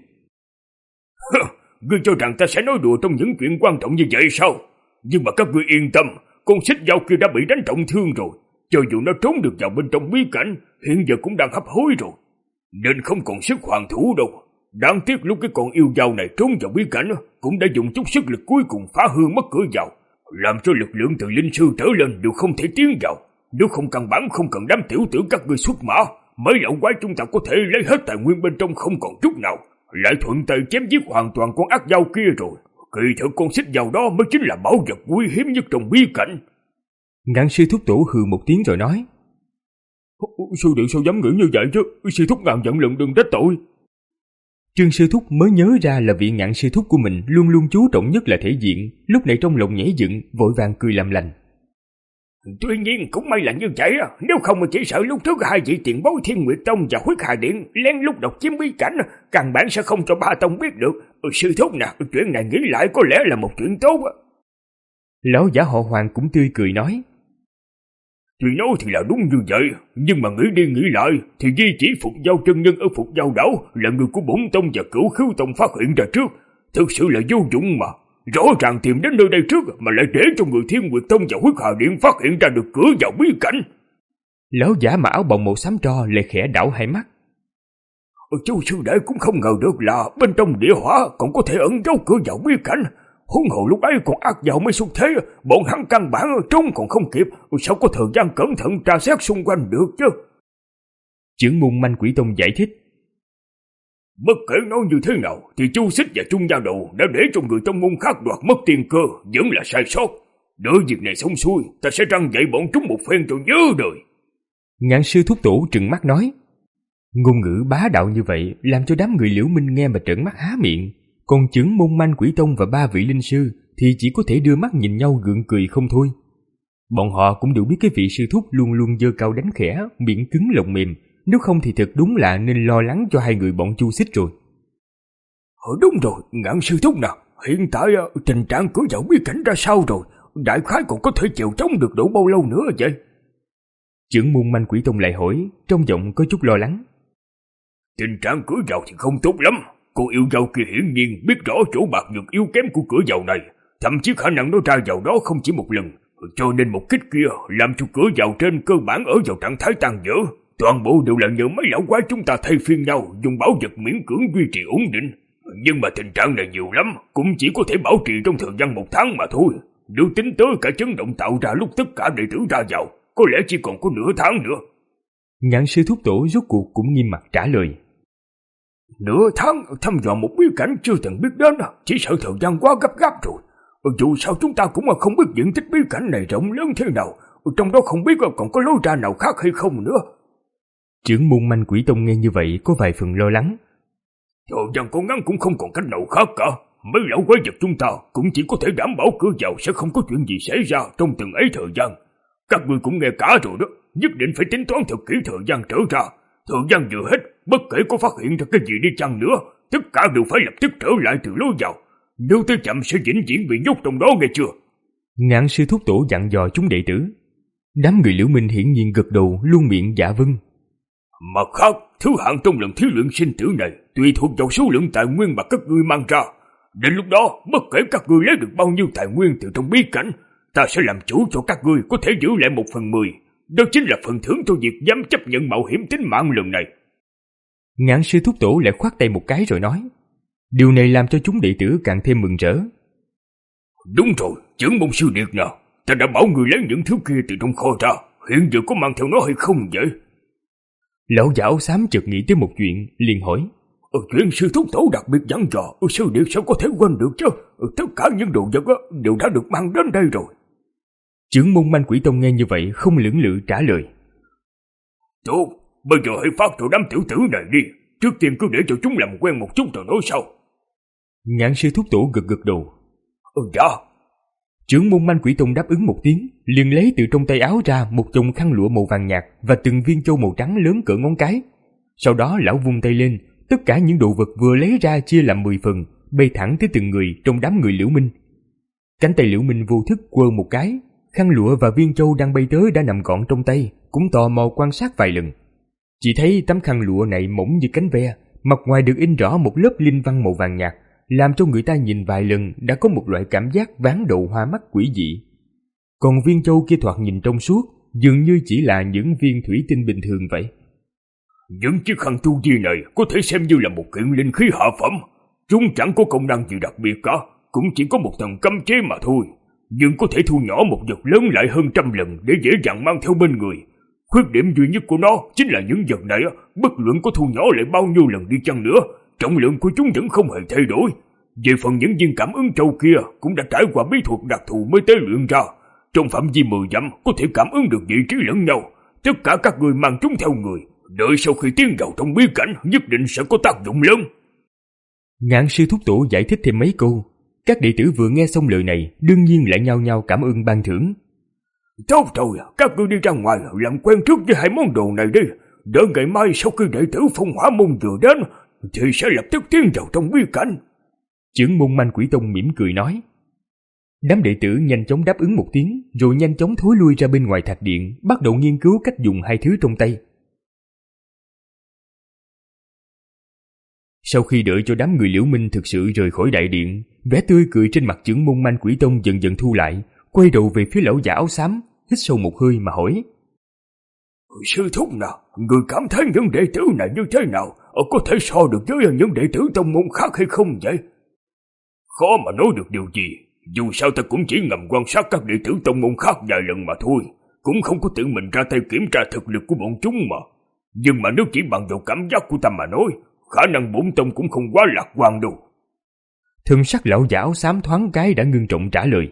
Ngươi cho rằng ta sẽ nói đùa trong những chuyện quan trọng như vậy sao? Nhưng mà các ngươi yên tâm, con xích dao kia đã bị đánh trọng thương rồi. Cho dù nó trốn được vào bên trong bí cảnh, hiện giờ cũng đang hấp hối rồi, nên không còn sức hoàn thủ đâu. Đáng tiếc lúc cái con yêu dao này trốn vào bí cảnh cũng đã dùng chút sức lực cuối cùng phá hư mất cửa vào. làm cho lực lượng từ linh sư trở lên đều không thể tiến vào. Nếu không căn bản không cần đám tiểu tử các ngươi xuất mã, mấy lão quái chúng ta có thể lấy hết tài nguyên bên trong không còn chút nào, lại thuận tay chém giết hoàn toàn con ác dao kia rồi. Kỳ thực con xích dao đó mới chính là bảo vật quý hiếm nhất trong bí cảnh. Ngạn sư thúc tổ hừ một tiếng rồi nói: Sư đệ sao dám nghĩ như vậy chứ, sư thúc ngàn dặn lần đừng trách tội. Trương sư thúc mới nhớ ra là vị Ngạn sư thúc của mình luôn luôn chú trọng nhất là thể diện, lúc này trong lòng nhảy dựng, vội vàng cười làm lành. Tuy nhiên cũng may là như vậy, nếu không mà chỉ sợ lúc trước hai vị tiền bối Thiên Nguyệt Tông và Huyết Hà Điện lén lút độc chiếm bí cảnh, căn bản sẽ không cho ba tông biết được. Sư thúc nè, chuyện này nghĩ lại có lẽ là một chuyện tốt. Lão giả họ Hoàng cũng tươi cười nói: Tuy nói thì là đúng như vậy, nhưng mà nghĩ đi nghĩ lại thì di chỉ Phục Giao chân nhân ở Phục Giao đảo là người của Bổn Tông và Cửu Khiếu Tông phát hiện ra trước, thực sự là vô dụng mà. Rõ ràng tìm đến nơi đây trước mà lại để cho người Thiên Nguyệt Tông và Huyết Hà Điện phát hiện ra được cửa vào bí cảnh. Lão giả mà áo bồng màu xám tro lại khẽ đảo hai mắt. Chú sư đệ cũng không ngờ được là bên trong địa hỏa còn có thể ẩn giấu cửa vào bí cảnh. Huống hồ lúc ấy còn ác dạo mới xuất thế, bọn hắn căn bản trốn còn không kịp, sao có thời gian cẩn thận tra xét xung quanh được chứ? Trưởng môn Manh Quỷ Tông giải thích: Bất kể nói như thế nào thì Chu Xích và Trung Gia Đồ đã để cho người trong môn khác đoạt mất tiền cơ, vẫn là sai sót. Đợi việc này xong xuôi, ta sẽ răng dạy bọn chúng một phen cho nhớ đời. Ngạn sư thúc tổ trừng mắt nói. Ngôn ngữ bá đạo như vậy làm cho đám người Liễu Minh nghe mà trợn mắt há miệng, còn trưởng môn Manh Quỷ Tông và ba vị linh sư thì chỉ có thể đưa mắt nhìn nhau gượng cười không thôi. Bọn họ cũng đều biết cái vị sư thúc luôn luôn giơ cao đánh khẽ, miệng cứng lòng mềm, nếu không thì thật đúng là nên lo lắng cho hai người bọn Chu Xích rồi. Ờ đúng rồi, Ngạn sư thúc nào, hiện tại tình trạng cửa vào bí cảnh ra sao rồi? Đại khái còn có thể chịu chống được độ bao lâu nữa vậy? Trưởng môn Manh Quỷ Tông lại hỏi, trong giọng có chút lo lắng. Tình trạng cửa vào thì không tốt lắm. Cô yêu dâu kia hiển nhiên biết rõ chỗ bạc nhược yếu kém của cửa vào này, thậm chí khả năng nó ra vào đó không chỉ một lần, cho nên một kích kia làm cho cửa vào trên cơ bản ở vào trạng thái tan vỡ. Toàn bộ đều là nhờ mấy lão quái chúng ta thay phiên nhau dùng bảo vật miễn cưỡng duy trì ổn định. Nhưng mà tình trạng này nhiều lắm, cũng chỉ có thể bảo trì trong thời gian một tháng mà thôi. Nếu tính tới cả chấn động tạo ra lúc tất cả đệ tử ra vào, có lẽ chỉ còn có nửa tháng nữa. Ngạn sư thúc tổ rốt cuộc cũng nghiêm mặt trả lời. Nửa tháng thăm dò một bí cảnh chưa từng biết đến, chỉ sợ thời gian quá gấp gáp rồi. Dù sao chúng ta cũng không biết diện tích bí cảnh này rộng lớn thế nào, trong đó không biết còn có lối ra nào khác hay không nữa. Trưởng môn Manh Quỷ Tông nghe như vậy có vài phần lo lắng. Thời gian có ngắn cũng không còn cách nào khác cả. Mấy lão quái vật chúng ta cũng chỉ có thể đảm bảo cửa vào sẽ không có chuyện gì xảy ra trong từng ấy thời gian. Các ngươi cũng nghe cả rồi đó, nhất định phải tính toán thật kỹ thời gian trở ra. Thời gian vừa hết, bất kể có phát hiện ra cái gì đi chăng nữa, tất cả đều phải lập tức trở lại từ lối vào. Nếu tới chậm sẽ vĩnh viễn bị nhốt trong đó, nghe chưa? Ngạn sư thúc tổ dặn dò chúng đệ tử. Đám người Liễu Minh hiển nhiên gật đầu luôn miệng dạ vâng. Mặt khác, thứ hạng trong lần thí luyện sinh tử này tùy thuộc vào số lượng tài nguyên mà các ngươi mang ra. Đến lúc đó, bất kể các ngươi lấy được bao nhiêu tài nguyên từ trong bí cảnh, ta sẽ làm chủ cho các ngươi có thể giữ lại một phần mười. Đó chính là phần thưởng cho việc dám chấp nhận mạo hiểm tính mạng lần này. Ngạn sư thúc tổ lại khoát tay một cái rồi nói. Điều này làm cho chúng đệ tử càng thêm mừng rỡ. Đúng rồi, trưởng môn sư điệt nào, ta đã bảo người lấy những thứ kia từ trong kho ra, hiện giờ có mang theo nó hay không vậy? Lão giả áo xám chợt nghĩ tới một chuyện, liền hỏi. Ờ, chuyện sư thúc tổ đặc biệt dặn dò, sư điệt sao có thể quên được chứ? Tất cả những đồ vật đều đã được mang đến đây rồi. Trưởng môn Manh Quỷ Tông nghe như vậy không lưỡng lự trả lời. Tốt, bây giờ hãy phát cho đám tiểu tử này đi. Trước tiên cứ để cho chúng làm quen một chút rồi nói sau. Ngạn sư thúc tổ gật gật đầu. Ừ dạ. Trưởng môn Manh Quỷ Tông đáp ứng một tiếng, liền lấy từ trong tay áo ra một chồng khăn lụa màu vàng nhạt và từng viên châu màu trắng lớn cỡ ngón cái. Sau đó lão vung tay lên, tất cả những đồ vật vừa lấy ra chia làm mười phần, bay thẳng tới từng người trong đám người Liễu Minh. Cánh tay Liễu Minh vô thức quơ một cái, khăn lụa và viên châu đang bay tới đã nằm gọn trong tay, cũng tò mò quan sát vài lần. Chỉ thấy tấm khăn lụa này mỏng như cánh ve, mặt ngoài được in rõ một lớp linh văn màu vàng nhạt, làm cho người ta nhìn vài lần đã có một loại cảm giác ván đầu hoa mắt quỷ dị. Còn viên châu kia thoạt nhìn trong suốt, dường như chỉ là những viên thủy tinh bình thường vậy. Những chiếc khăn tu di này có thể xem như là một kiện linh khí hạ phẩm. Chúng chẳng có công năng gì đặc biệt cả, cũng chỉ có một tầng cấm chế mà thôi. nhưng có thể thu nhỏ một vật lớn lại hơn trăm lần để dễ dàng mang theo bên người. Khuyết điểm duy nhất của nó chính là những vật này, bất luận có thu nhỏ lại bao nhiêu lần đi chăng nữa, trọng lượng của chúng vẫn không hề thay đổi. Về phần những viên cảm ứng trâu kia cũng đã trải qua bí thuật đặc thù mới tế luyện ra. Trong phạm vi mười dặm có thể cảm ứng được vị trí lẫn nhau. Tất cả các người mang chúng theo người, đợi sau khi tiến vào trong bí cảnh nhất định sẽ có tác dụng lớn. Ngạn sư thúc tổ giải thích thêm mấy câu. Các đệ tử vừa nghe xong lời này đương nhiên lại nhao nhao cảm ơn ban thưởng. Tốt rồi, các ngươi đi ra ngoài làm quen trước với hai món đồ này đi. Đợi ngày mai sau khi đệ tử Phong Hỏa Môn vừa đến thì sẽ lập tức tiến vào trong bí cảnh. Trưởng môn Manh Quỷ Tông mỉm cười nói. Đám đệ tử nhanh chóng đáp ứng một tiếng, rồi nhanh chóng thối lui ra bên ngoài thạch điện, bắt đầu nghiên cứu cách dùng hai thứ trong tay. Sau khi đợi cho đám người Liễu Minh thực sự rời khỏi đại điện, vẻ tươi cười trên mặt trưởng môn Manh Quỷ Tông dần dần thu lại, quay đầu về phía lão giả áo xám, hít sâu một hơi mà hỏi. Sư thúc nào, người cảm thấy những đệ tử này như thế nào? Có thể so được với những đệ tử tông môn khác hay không vậy? Khó mà nói được điều gì. Dù sao ta cũng chỉ ngầm quan sát các đệ tử tông môn khác vài lần mà thôi, cũng không có tự mình ra tay kiểm tra thực lực của bọn chúng mà. Nhưng mà nếu chỉ bằng vào cảm giác của ta mà nói, khả năng bổn tông cũng không quá lạc quan đâu. Thân sắc lão giả áo xám thoáng cái đã ngưng trọng trả lời.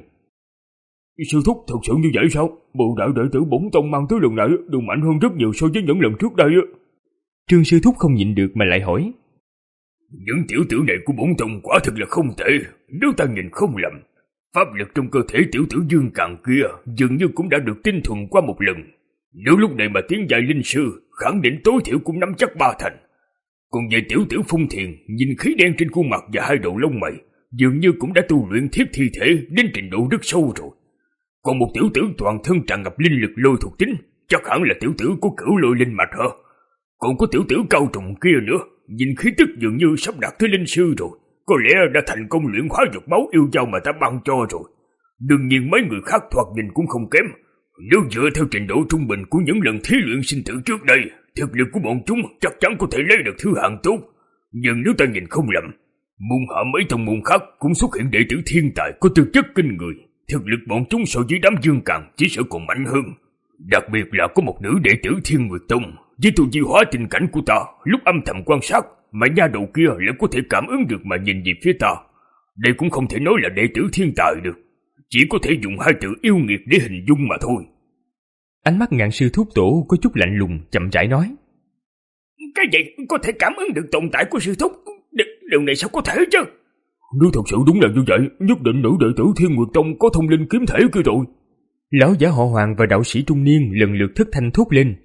Sư thúc thật sự như vậy sao? Bộ đại đệ tử bổn tông mang tới lần này đều mạnh hơn rất nhiều so với những lần trước đây. Trương sư thúc không nhịn được mà lại hỏi. Những tiểu tử này của bổn tông quả thực là không tệ, nếu ta nhìn không lầm. Pháp lực trong cơ thể tiểu tử Dương Càn kia dường như cũng đã được tinh thuần qua một lần. Nếu lúc này mà tiến giai linh sư, khẳng định tối thiểu cũng nắm chắc ba thành. Còn về tiểu tử Phong Thiền, nhìn khí đen trên khuôn mặt và hai đầu lông mày, dường như cũng đã tu luyện thiết thi thể đến trình độ rất sâu rồi. Còn một tiểu tử toàn thân tràn ngập linh lực lôi thuộc tính, chắc hẳn là tiểu tử của Cửu Lôi Linh Mạch hả? Còn có tiểu tử Cao Trùng kia nữa, nhìn khí tức dường như sắp đạt tới linh sư rồi, có lẽ đã thành công luyện hóa dược máu yêu dao mà ta ban cho rồi. Đương nhiên mấy người khác thoạt nhìn cũng không kém. Nếu dựa theo trình độ trung bình của những lần thí luyện sinh tử trước đây, thực lực của bọn chúng chắc chắn có thể lấy được thứ hạng tốt. Nhưng nếu ta nhìn không lầm, môn hạ mấy tông môn khác cũng xuất hiện đệ tử thiên tài có tư chất kinh người. Thực lực bọn chúng so với đám Dương Càn chỉ sợ còn mạnh hơn. Đặc biệt là có một nữ đệ tử Thiên Nguyệt Tông, với tu vi hóa tình cảnh của ta, lúc âm thầm quan sát mà nha đầu kia lại có thể cảm ứng được mà nhìn về phía ta. Đây cũng không thể nói là đệ tử thiên tài được, chỉ có thể dùng hai từ yêu nghiệt để hình dung mà thôi. Ánh mắt Ngạn sư thúc tổ có chút lạnh lùng, chậm rãi nói. Cái gì có thể cảm ứng được tồn tại của sư thúc? Đ- điều này sao có thể chứ? Nếu thật sự đúng là như vậy, nhất định nữ đệ tử Thiên Nguyệt Tông có thông linh kiếm thể kia rồi. Lão giả họ Hoàng và đạo sĩ trung niên lần lượt thất thanh thốt lên.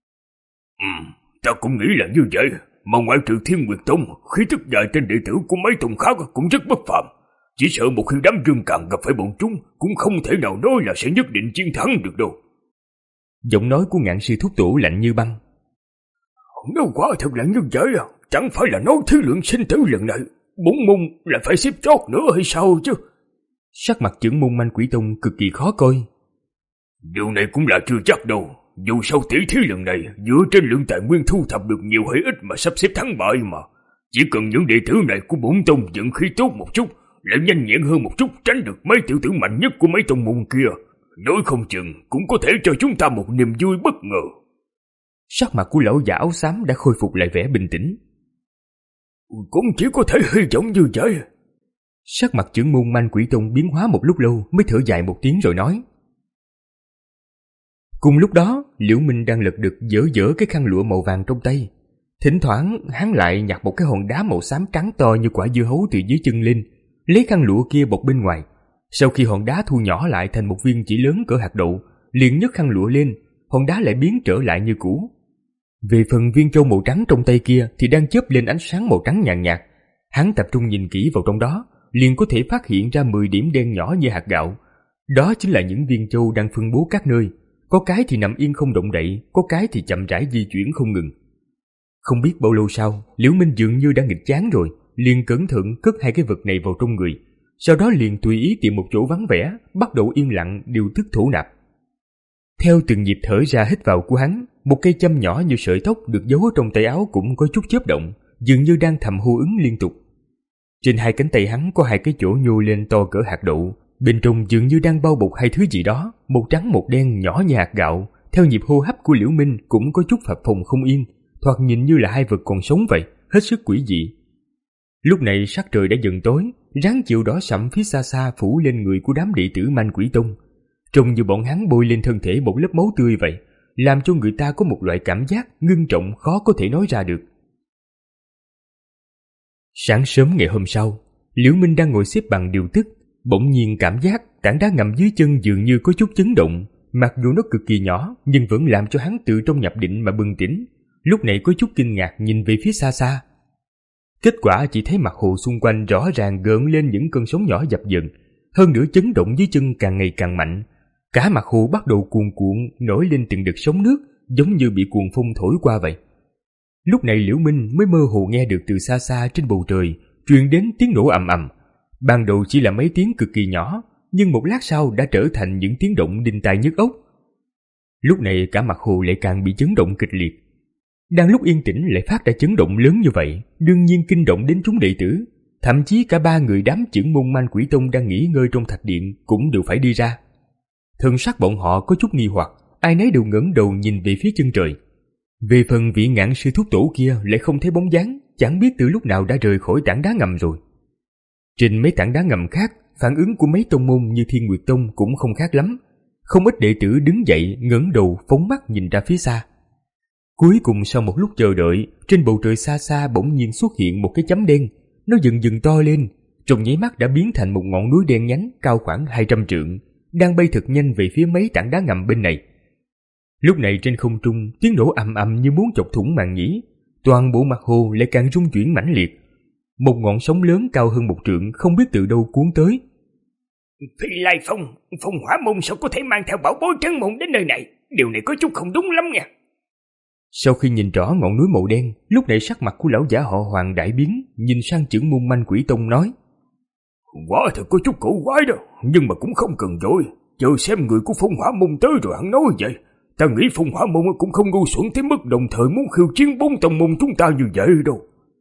Ừ, ta cũng nghĩ là như vậy. Mà ngoại trừ Thiên Nguyệt Tông, khí tức dài trên đệ tử của mấy tông khác cũng rất bất phàm. Chỉ sợ một khi đám Dương Càn gặp phải bọn chúng, cũng không thể nào nói là sẽ nhất định chiến thắng được đâu. Giọng nói của Ngạn sư thúc tổ lạnh như băng. Nếu quả thật là như vậy, chẳng phải là nói thí luyện sinh tử lần này bốn môn là phải xếp chót nữa hay sao chứ? Sắc mặt trưởng môn Manh Quỷ Tông cực kỳ khó coi. Điều này cũng là chưa chắc đâu. Dù sao tỷ thí lần này dựa trên lượng tài nguyên thu thập được nhiều hay ít mà sắp xếp thắng bại mà. Chỉ cần những đệ tử này của bổn tông vận khí tốt một chút, lại nhanh nhẹn hơn một chút, tránh được mấy tiểu tử mạnh nhất của mấy tông môn kia, nói không chừng cũng có thể cho chúng ta một niềm vui bất ngờ. Sắc mặt của lão giả áo xám đã khôi phục lại vẻ bình tĩnh. Cũng chỉ có thể hy vọng như vậy. Sắc mặt trưởng môn Manh Quỷ Tông biến hóa một lúc lâu mới thở dài một tiếng rồi nói. Cùng lúc đó, Liễu Minh đang lật đật dở dở cái khăn lụa màu vàng trong tay. Thỉnh thoảng hắn lại nhặt một cái hòn đá màu xám trắng to như quả dưa hấu từ dưới chân lên, lấy khăn lụa kia bọc bên ngoài. Sau khi hòn đá thu nhỏ lại thành một viên chỉ lớn cỡ hạt đậu, liền nhấc khăn lụa lên, hòn đá lại biến trở lại như cũ. Về phần viên châu màu trắng trong tay kia thì đang chớp lên ánh sáng màu trắng nhàn nhạt. Hắn tập trung nhìn kỹ vào trong đó, liền có thể phát hiện ra mười điểm đen nhỏ như hạt gạo. Đó chính là những viên châu đang phân bố các nơi. Có cái thì nằm yên không động đậy, có cái thì chậm rãi di chuyển không ngừng. Không biết bao lâu sau, Liễu Minh dường như đã nghịch chán rồi, liền cẩn thận cất hai cái vật này vào trong người, sau đó liền tùy ý tìm một chỗ vắng vẻ, bắt đầu yên lặng điều tức thổ nạp. Theo từng nhịp thở ra hít vào của hắn, một cây châm nhỏ như sợi tóc được giấu ở trong tay áo cũng có chút chớp động, dường như đang thầm hô ứng liên tục. Trên hai cánh tay hắn có hai cái chỗ nhô lên to cỡ hạt đậu, bên trong dường như đang bao bọc hai thứ gì đó, một trắng một đen nhỏ như hạt gạo. Theo nhịp hô hấp của Liễu Minh cũng có chút phập phồng không yên, thoạt nhìn như là hai vật còn sống vậy, hết sức quỷ dị. Lúc này sắc trời đã dần tối, ráng chiều đỏ sẫm phía xa xa phủ lên người của đám đệ tử Man Quỷ Tông, trông như bọn hắn bôi lên thân thể một lớp máu tươi vậy, làm cho người ta có một loại cảm giác ngưng trọng khó có thể nói ra được. Sáng sớm ngày hôm sau, Liễu Minh đang ngồi xếp bằng điều tức, bỗng nhiên cảm giác tảng đá ngầm dưới chân dường như có chút chấn động, mặc dù nó cực kỳ nhỏ nhưng vẫn làm cho hắn từ trong nhập định mà bừng tỉnh. Lúc này có chút kinh ngạc nhìn về phía xa xa. Kết quả chỉ thấy mặt hồ xung quanh rõ ràng gợn lên những cơn sóng nhỏ dập dần, hơn nữa chấn động dưới chân càng ngày càng mạnh. Cả mặt hồ bắt đầu cuồn cuộn nổi lên từng đợt sóng nước, giống như bị cuồng phong thổi qua vậy. Lúc này Liễu Minh mới mơ hồ nghe được từ xa xa trên bầu trời truyền đến tiếng nổ ầm ầm. Ban đầu chỉ là mấy tiếng cực kỳ nhỏ, nhưng một lát sau đã trở thành những tiếng động đinh tai nhức óc. Lúc này cả mặt hồ lại càng bị chấn động kịch liệt. Đang lúc yên tĩnh lại phát ra chấn động lớn như vậy, đương nhiên kinh động đến chúng đệ tử. Thậm chí cả ba người đám chưởng môn Man Quỷ Tông đang nghỉ ngơi trong thạch điện cũng đều phải đi ra. Thần sắc bọn họ có chút nghi hoặc, ai nấy đều ngẩng đầu nhìn về phía chân trời. Về phần vị Ngạn sư thúc tổ kia lại không thấy bóng dáng, chẳng biết từ lúc nào đã rời khỏi tảng đá ngầm rồi. Trên mấy tảng đá ngầm khác, phản ứng của mấy tông môn như Thiên Nguyệt Tông cũng không khác lắm. Không ít đệ tử đứng dậy ngẩng đầu phóng mắt nhìn ra phía xa. Cuối cùng sau một lúc chờ đợi, trên bầu trời xa xa bỗng nhiên xuất hiện một cái chấm đen. Nó dần dần to lên, trong nháy mắt đã biến thành một ngọn núi đen nhánh cao khoảng hai trăm trượng, đang bay thật nhanh về phía mấy tảng đá ngầm bên này. Lúc này trên không trung, tiếng nổ ầm ầm như muốn chọc thủng màn nhĩ, toàn bộ mặt hồ lại càng rung chuyển mãnh liệt. Một ngọn sóng lớn cao hơn một trượng không biết từ đâu cuốn tới. Phi Lai Phong, Phong Hỏa Môn sao có thể mang theo bảo bối trấn môn đến nơi này? Điều này có chút không đúng lắm nha. Sau khi nhìn rõ ngọn núi màu đen, lúc này sắc mặt của lão giả họ Hoàng đại biến, nhìn sang chưởng môn Man Quỷ Tông nói: Quả thật có chút cổ quái đó, nhưng mà cũng không cần vội, chờ xem người của Phong Hỏa Môn tới rồi hắn nói vậy. Ta nghĩ Phong Hỏa Môn cũng không ngu xuẩn tới mức đồng thời muốn khiêu chiến bốn tông môn chúng ta như vậy đâu.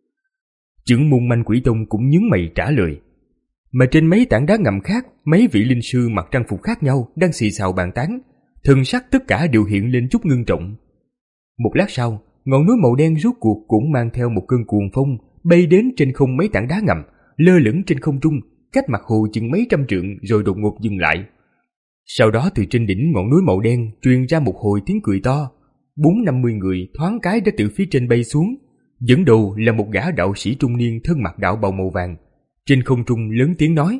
Chưởng môn Man Quỷ Tông cũng nhướng mày trả lời. Mà trên mấy tảng đá ngầm khác, mấy vị linh sư mặc trang phục khác nhau đang xì xào bàn tán, thần sắc tất cả đều hiện lên chút ngưng trọng. Một lát sau, ngọn núi màu đen rốt cuộc cũng mang theo một cơn cuồng phong bay đến trên không mấy tảng đá ngầm, lơ lửng trên không trung, cách mặt hồ chừng mấy trăm trượng rồi đột ngột dừng lại. Sau đó từ trên đỉnh ngọn núi màu đen truyền ra một hồi tiếng cười to. Bốn năm mươi người thoáng cái đã từ phía trên bay xuống, dẫn đầu là một gã đạo sĩ trung niên thân mặc đạo bào màu vàng. Trên không trung lớn tiếng nói: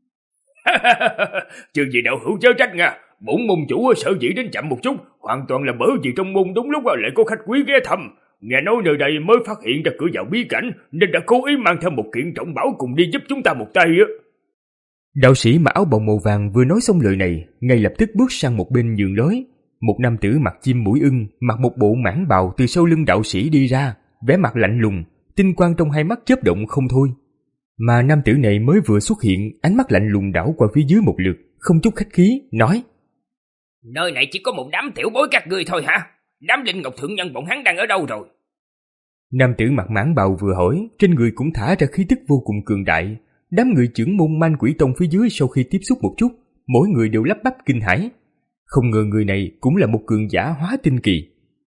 Chưa gì đạo hữu chớ trách nha, bổn môn chủ sở dĩ đến chậm một chút, hoàn toàn là bởi vì trong môn đúng lúc lại có khách quý ghé thăm. Nghe nói nơi đây mới phát hiện ra cửa vào bí cảnh, nên đã cố ý mang theo một kiện trọng bảo cùng đi giúp chúng ta một tay á. Đạo sĩ mặc áo bào màu vàng vừa nói xong lời này, ngay lập tức bước sang một bên nhường lối. Một nam tử mặc chim mũi ưng, mặc một bộ mãng bào từ sau lưng đạo sĩ đi ra, vẻ mặt lạnh lùng, tinh quang trong hai mắt chớp động không thôi. Mà nam tử này mới vừa xuất hiện, ánh mắt lạnh lùng đảo qua phía dưới một lượt, không chút khách khí, nói: Nơi này chỉ có một đám tiểu bối các ngươi thôi hả? Đám Linh Ngọc Thượng Nhân bọn hắn đang ở đâu rồi? Nam tử mặc mãng bào vừa hỏi, trên người cũng thả ra khí tức vô cùng cường đại. Đám người chưởng môn Man Quỷ Tông phía dưới sau khi tiếp xúc một chút, mỗi người đều lắp bắp kinh hãi. Không ngờ người này cũng là một cường giả hóa tinh kỳ.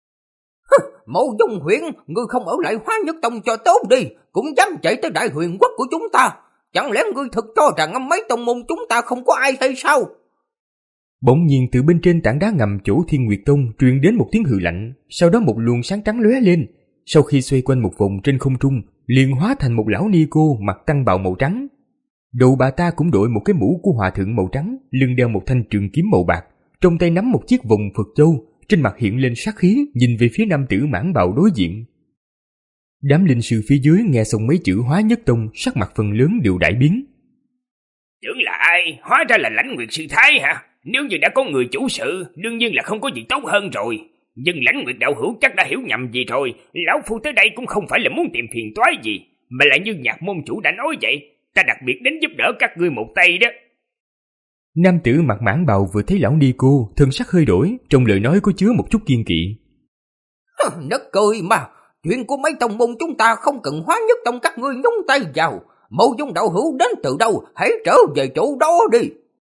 Mộ Dung Huyễn, ngươi không ở lại Hóa Nhất Tông cho tốt đi, cũng dám chạy tới Đại Huyền Quốc của chúng ta. Chẳng lẽ ngươi thực cho rằng mấy tông môn chúng ta không có ai hay sao? Bỗng nhiên từ bên trên tảng đá ngầm chỗ Thiên Nguyệt Tông truyền đến một tiếng hừ lạnh, sau đó một luồng sáng trắng lóe lên. Sau khi xoay quanh một vòng trên không trung, liền hóa thành một lão ni cô mặc tăng bào màu trắng. Đầu bà ta cũng đội một cái mũ của hòa thượng màu trắng, lưng đeo một thanh trường kiếm màu bạc, trong tay nắm một chiếc vòng Phật châu, trên mặt hiện lên sát khí, nhìn về phía nam tử mãng bào đối diện. Đám linh sư phía dưới nghe xong mấy chữ Hóa Nhất Tông, sắc mặt phần lớn đều đại biến. Tưởng là ai? Hóa ra là Lãnh Nguyệt Sư Thái hả? Nếu như đã có người chủ sự, đương nhiên là không có gì tốt hơn rồi. Nhưng Lãnh Nguyệt đạo hữu chắc đã hiểu nhầm gì rồi. Lão phu tới đây cũng không phải là muốn tìm phiền toái gì, mà lại như Nhạc môn chủ đã nói vậy, ta đặc biệt đến giúp đỡ các ngươi một tay đó. Nam tử mặc mãng bào vừa thấy lão ni cô, thân sắc hơi đổi, trong lời nói có chứa một chút kiên kỵ. Nất cười mà, chuyện của mấy tông môn chúng ta không cần Hóa Nhất Tông các ngươi nhúng tay vào. Mộ Dung đạo hữu đến từ đâu, hãy trở về chỗ đó đi.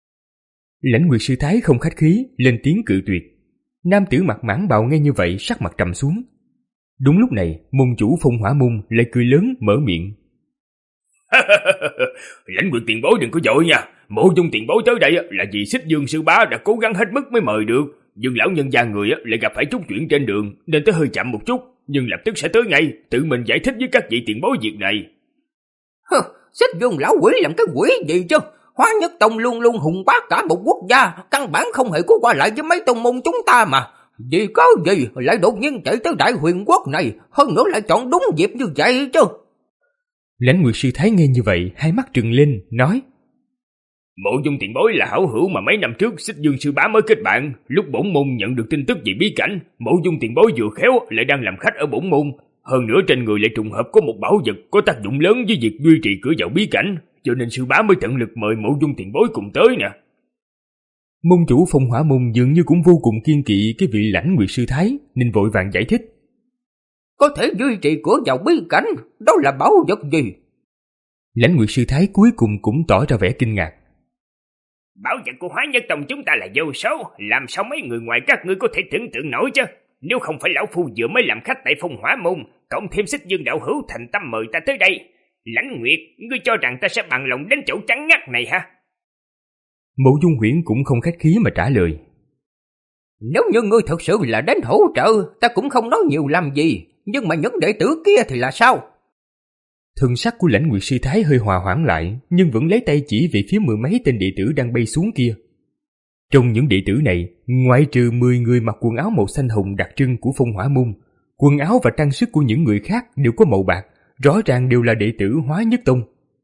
Lãnh Nguyệt Sư Thái không khách khí, lên tiếng cự tuyệt. Nam tử mặc mãng bào nghe như vậy sắc mặt trầm xuống. Đúng lúc này, môn chủ Phong Hỏa Môn lại cười lớn mở miệng. Lãnh Nguyệt tiền bối đừng có vội nha. Mộ Dung tiền bối tới đây là vì Xích Dương sư bá đã cố gắng hết mức mới mời được, nhưng lão nhân gia người lại gặp phải chút chuyện trên đường nên tới hơi chậm một chút, nhưng lập tức sẽ tới ngay, tự mình giải thích với các vị tiền bối việc này. Hừ, Xích Dương lão quỷ làm cái quỷ gì chứ? Hóa Nhất Tông luôn luôn hùng bá cả một quốc gia, căn bản không hề có qua lại với mấy tông môn chúng ta mà. Vì có gì lại đột nhiên chạy tới Đại Huyền Quốc này, hơn nữa lại chọn đúng dịp như vậy chứ? Lãnh Nguyệt Sư Thái nghe như vậy, hai mắt trừng lên, nói. Mộ Dung tiền bối là hảo hữu mà mấy năm trước Xích Dương sư bá mới kết bạn. Lúc bổn môn nhận được tin tức về bí cảnh, Mộ Dung tiền bối vừa khéo lại đang làm khách ở bổn môn. Hơn nữa trên người lại trùng hợp có một bảo vật có tác dụng lớn với việc duy trì cửa vào bí cảnh, cho nên sư bá mới tận lực mời Mộ Dung tiền bối cùng tới nè. Môn chủ Phong Hỏa Môn dường như cũng vô cùng kiên kỵ cái vị Lãnh Nguyệt Sư Thái, nên vội vàng giải thích. Có thể duy trì cửa vào bí cảnh, đó là bảo vật gì? Lãnh Nguyệt Sư Thái cuối cùng cũng tỏ ra vẻ kinh ngạc. Bảo vật của Hóa Nhất Tông chúng ta là vô số, làm sao mấy người ngoài các ngươi có thể tưởng tượng nổi chứ? Nếu không phải lão phu vừa mới làm khách tại Phong Hỏa Môn, cộng thêm Xích Dương đạo hữu thành tâm mời ta tới đây, Lãnh Nguyệt, ngươi cho rằng ta sẽ bằng lòng đến chỗ trắng ngắt này hả? Mộ Dung Huyễn cũng không khách khí mà trả lời. Nếu như ngươi thật sự là đến hỗ trợ, ta cũng không nói nhiều làm gì, nhưng mà những đệ tử kia thì là sao? Thần sắc của Lãnh Nguyệt Sư Thái hơi hòa hoãn lại, nhưng vẫn lấy tay chỉ về phía mười mấy tên đệ tử đang bay xuống kia. Trong những đệ tử này, ngoại trừ mười người mặc quần áo màu xanh hồng đặc trưng của Phong Hỏa Môn, quần áo và trang sức của những người khác đều có màu bạc, rõ ràng đều là đệ tử Hóa Nhất Tông.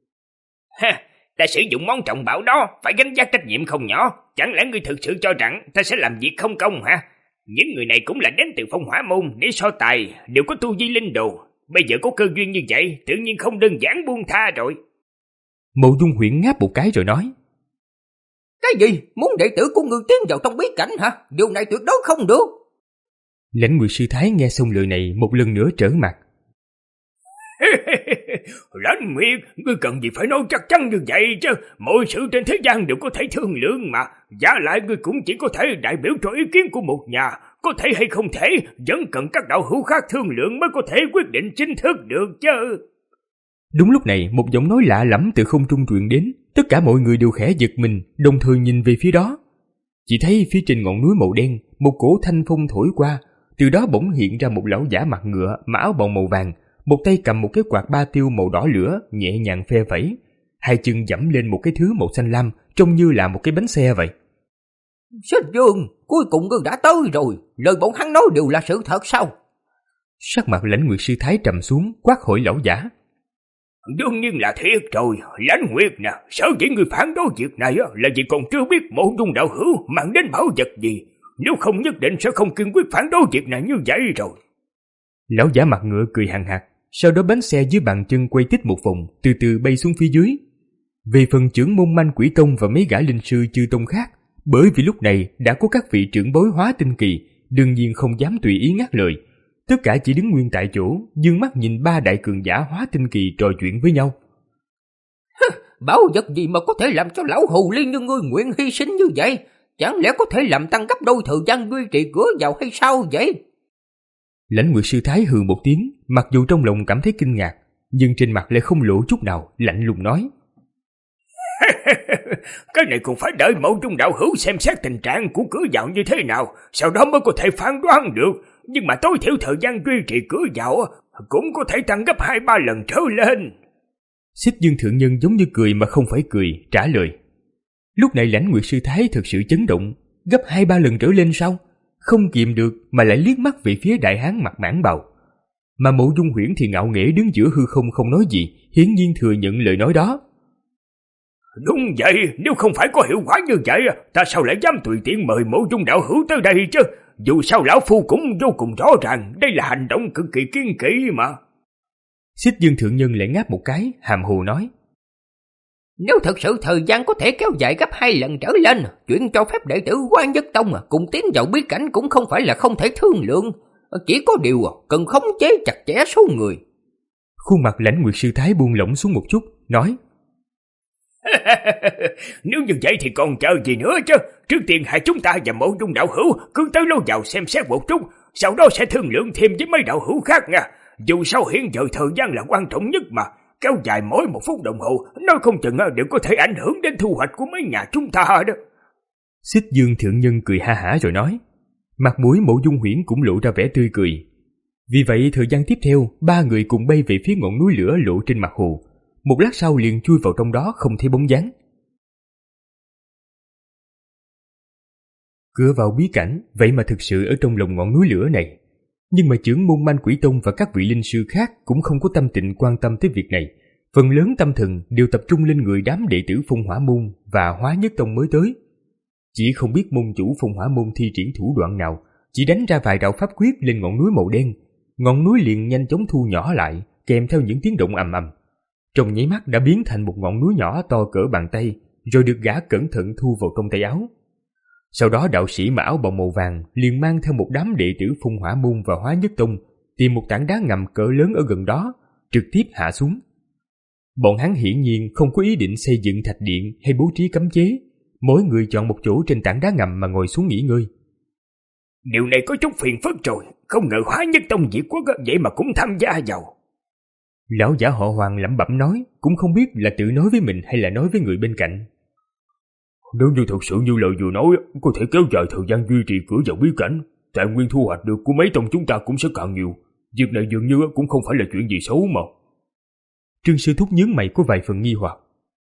Ha, ta sử dụng món trọng bảo đó, phải gánh vác trách nhiệm không nhỏ, chẳng lẽ ngươi thực sự cho rằng ta sẽ làm việc không công hả? Những người này cũng là đến từ Phong Hỏa Môn để so tài, đều có tu vi linh đồ. Bây giờ có cơ duyên như vậy, tự nhiên không đơn giản buông tha rồi. Mộ Dung Huyễn ngáp một cái rồi nói. Cái gì? Muốn đệ tử của ngươi tiến vào trong bí cảnh hả? Điều này tuyệt đối không được. Lãnh Nguyệt Sư Thái nghe xong lời này một lần nữa trở mặt. Lãnh Nguyệt, ngươi cần gì phải nói chắc chắn như vậy chứ? Mọi sự trên thế gian đều có thể thương lượng mà. Giả lại ngươi cũng chỉ có thể đại biểu cho ý kiến của một nhà. Có thể hay không thể, vẫn cần các đạo hữu khác thương lượng mới có thể quyết định chính thức được chứ. Đúng lúc này, một giọng nói lạ lẫm từ không trung truyền đến. Tất cả mọi người đều khẽ giật mình, đồng thời nhìn về phía đó. Chỉ thấy phía trên ngọn núi màu đen, một cổ thanh phong thổi qua, từ đó bỗng hiện ra một lão giả mặt ngựa, mặc áo bào màu vàng, một tay cầm một cái quạt ba tiêu màu đỏ lửa, nhẹ nhàng phe phẩy, hai chân giẫm lên một cái thứ màu xanh lam, trông như là một cái bánh xe vậy. Xích Dương, cuối cùng ngươi đã tới rồi, lời bọn hắn nói đều là sự thật sao? Sắc mặt Lãnh Nguyệt Sư Thái trầm xuống, quát hỏi lão giả. Đương nhiên là thiệt rồi, Lãnh Nguyệt nè, sở dĩ người phản đối việc này là vì còn chưa biết Mộ Dung đạo hữu mang đến bảo vật gì, nếu không nhất định sẽ không kiên quyết phản đối việc này như vậy rồi. Lão giả mặt ngựa cười hằng hạc, sau đó bánh xe dưới bàn chân quay tít một vòng, từ từ bay xuống phía dưới. Về phần trưởng môn Manh Quỷ Tông và mấy gã linh sư chư tông khác, bởi vì lúc này đã có các vị trưởng bối Hóa Tinh Kỳ, đương nhiên không dám tùy ý ngắt lời. Tất cả chỉ đứng nguyên tại chỗ, dương mắt nhìn ba đại cường giả Hóa Tinh Kỳ trò chuyện với nhau. Bảo vật gì mà có thể làm cho lão hồ ly như ngươi nguyện hy sinh như vậy? Chẳng lẽ có thể làm tăng gấp đôi thời gian duy trì cửa vào hay sao vậy? Lãnh Nguyệt Sư Thái hừ một tiếng, mặc dù trong lòng cảm thấy kinh ngạc, nhưng trên mặt lại không lộ chút nào, lạnh lùng nói. Cái này còn phải đợi Mộ Dung đạo hữu xem xét tình trạng của cửa vào như thế nào, sau đó mới có thể phán đoán được. Nhưng mà tối thiểu thời gian duy trì cửa vào cũng có thể tăng gấp hai ba lần trở lên. Xích Dương thượng nhân giống như cười mà không phải cười, trả lời. Lúc này Lãnh Nguyệt Sư Thái thực sự chấn động, gấp hai ba lần trở lên sao? Không kiềm được mà lại liếc mắt về phía đại hán mặt mãng bào. Mà Mộ Dung Huyễn thì ngạo nghễ đứng giữa hư không không nói gì, hiển nhiên thừa nhận lời nói đó. Đúng vậy, nếu không phải có hiệu quả như vậy, ta sao lại dám tùy tiện mời Mộ Dung đạo hữu tới đây chứ? Dù sao lão phu cũng vô cùng rõ ràng, đây là hành động cực kỳ kiên kỵ mà. Xích Dương thượng nhân lại ngáp một cái, hàm hồ nói. Nếu thật sự thời gian có thể kéo dài gấp hai lần trở lên, chuyện cho phép đệ tử Hóa Nhất Tông cùng tiến vào bí cảnh cũng không phải là không thể thương lượng. Chỉ có điều cần khống chế chặt chẽ số người. Khuôn mặt Lãnh Nguyệt Sư Thái buông lỏng xuống một chút, nói. Nếu như vậy thì còn chờ gì nữa chứ. Trước tiên hai chúng ta và Mộ Dung đạo hữu cứ tới lối vào xem xét một chút, sau đó sẽ thương lượng thêm với mấy đạo hữu khác nha. Dù sao hiện giờ thời gian là quan trọng nhất mà, kéo dài mỗi một phút đồng hồ, nói không chừng đều có thể ảnh hưởng đến thu hoạch của mấy nhà chúng ta đó. Xích Dương thượng nhân cười ha hả rồi nói. Mặt mũi Mộ Dung Huyễn cũng lộ ra vẻ tươi cười. Vì vậy thời gian tiếp theo, ba người cùng bay về phía ngọn núi lửa lộ trên mặt hồ. Một lát sau liền chui vào trong đó không thấy bóng dáng. Cửa vào bí cảnh, vậy mà thực sự ở trong lòng ngọn núi lửa này. Nhưng mà chưởng môn Manh Quỷ Tông và các vị linh sư khác cũng không có tâm tình quan tâm tới việc này. Phần lớn tâm thần đều tập trung lên người đám đệ tử Phong Hỏa Môn và Hóa Nhất Tông mới tới. Chỉ không biết môn chủ Phong Hỏa Môn thi triển thủ đoạn nào, chỉ đánh ra vài đạo pháp quyết lên ngọn núi màu đen. Ngọn núi liền nhanh chóng thu nhỏ lại, kèm theo những tiếng động ầm ầm. Trong nháy mắt đã biến thành một ngọn núi nhỏ to cỡ bàn tay, rồi được gã cẩn thận thu vào trong tay áo. Sau đó đạo sĩ mặc áo bào màu vàng liền mang theo một đám đệ tử Phong Hỏa Môn và Hóa Nhất Tông tìm một tảng đá ngầm cỡ lớn ở gần đó, trực tiếp hạ xuống. Bọn hắn hiển nhiên không có ý định xây dựng thạch điện hay bố trí cấm chế, mỗi người chọn một chỗ trên tảng đá ngầm mà ngồi xuống nghỉ ngơi. Điều này có chút phiền phức rồi, không ngờ Hóa Nhất Tông diệt quốc vậy mà cũng tham gia vào. Lão giả họ Hoàng lẩm bẩm nói, cũng không biết là tự nói với mình hay là nói với người bên cạnh. Nếu như thật sự như lời vừa nói, có thể kéo dài thời gian duy trì cửa vào bí cảnh, tài nguyên thu hoạch được của mấy tông chúng ta cũng sẽ càng nhiều. Việc này dường như cũng không phải là chuyện gì xấu mà. Trương Sư Thúc nhướng mày có vài phần nghi hoặc.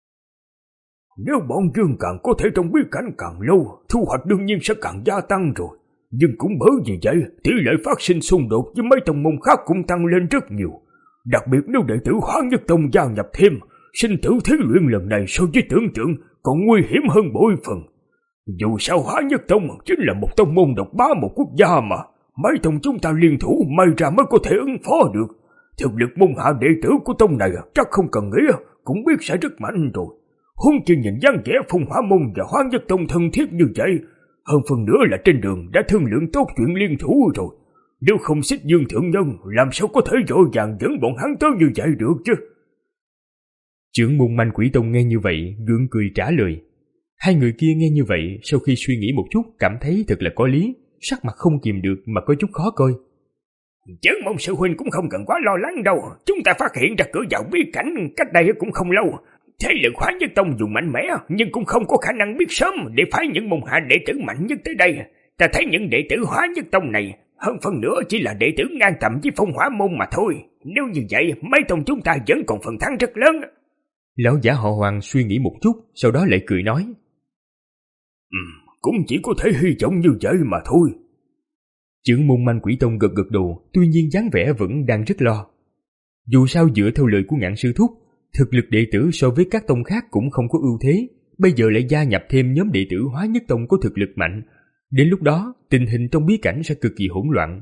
Nếu bọn Dương càng có thể trong bí cảnh càng lâu, thu hoạch đương nhiên sẽ càng gia tăng rồi. Nhưng cũng bởi vì vậy, tỷ lệ phát sinh xung đột với mấy tông môn khác cũng tăng lên rất nhiều. Đặc biệt nếu đệ tử Hóa Nhất Tông gia nhập thêm, sinh tử thí luyện lần này so với tưởng tượng còn nguy hiểm hơn bội phần. Dù sao Hóa Nhất Tông chính là một tông môn độc bá một quốc gia mà, mấy tông chúng ta liên thủ may ra mới có thể ứng phó được. Thực lực môn hạ đệ tử của tông này chắc không cần nghĩ cũng biết sẽ rất mạnh rồi. Huống chi nhìn dáng vẻ Phong Hỏa Môn và Hóa Nhất Tông thân thiết như vậy, hơn phần nữa là trên đường đã thương lượng tốt chuyện liên thủ rồi. Nếu không Xích Dương thượng nhân, làm sao có thể dội vàng dẫn bọn hắn tới như vậy được chứ? Trưởng môn Manh Quỷ Tông nghe như vậy, gượng cười trả lời. Hai người kia nghe như vậy, sau khi suy nghĩ một chút, cảm thấy thật là có lý, sắc mặt không kìm được mà có chút khó coi. Trưởng môn sư huynh cũng không cần quá lo lắng đâu, chúng ta phát hiện ra cửa vào bí cảnh cách đây cũng không lâu. Thế lực Hóa Nhất Tông dù mạnh mẽ, nhưng cũng không có khả năng biết sớm để phái những môn hạ đệ tử mạnh nhất tới đây. Ta thấy những đệ tử Hóa Nhất Tông này, hơn phần nữa chỉ là đệ tử ngang tầm với Phong Hỏa Môn mà thôi. Nếu như vậy, mấy tông chúng ta vẫn còn phần thắng rất lớn. Lão giả họ Hoàng suy nghĩ một chút, sau đó lại cười nói. Ừ, cũng chỉ có thể hy vọng như vậy mà thôi. Trưởng môn Manh Quỷ Tông gật gật đầu, tuy nhiên dáng vẻ vẫn đang rất lo. Dù sao dựa theo lời của Ngạn Sư Thúc, thực lực đệ tử so với các tông khác cũng không có ưu thế, bây giờ lại gia nhập thêm nhóm đệ tử Hóa Nhất Tông có thực lực mạnh. Đến lúc đó, tình hình trong bí cảnh sẽ cực kỳ hỗn loạn.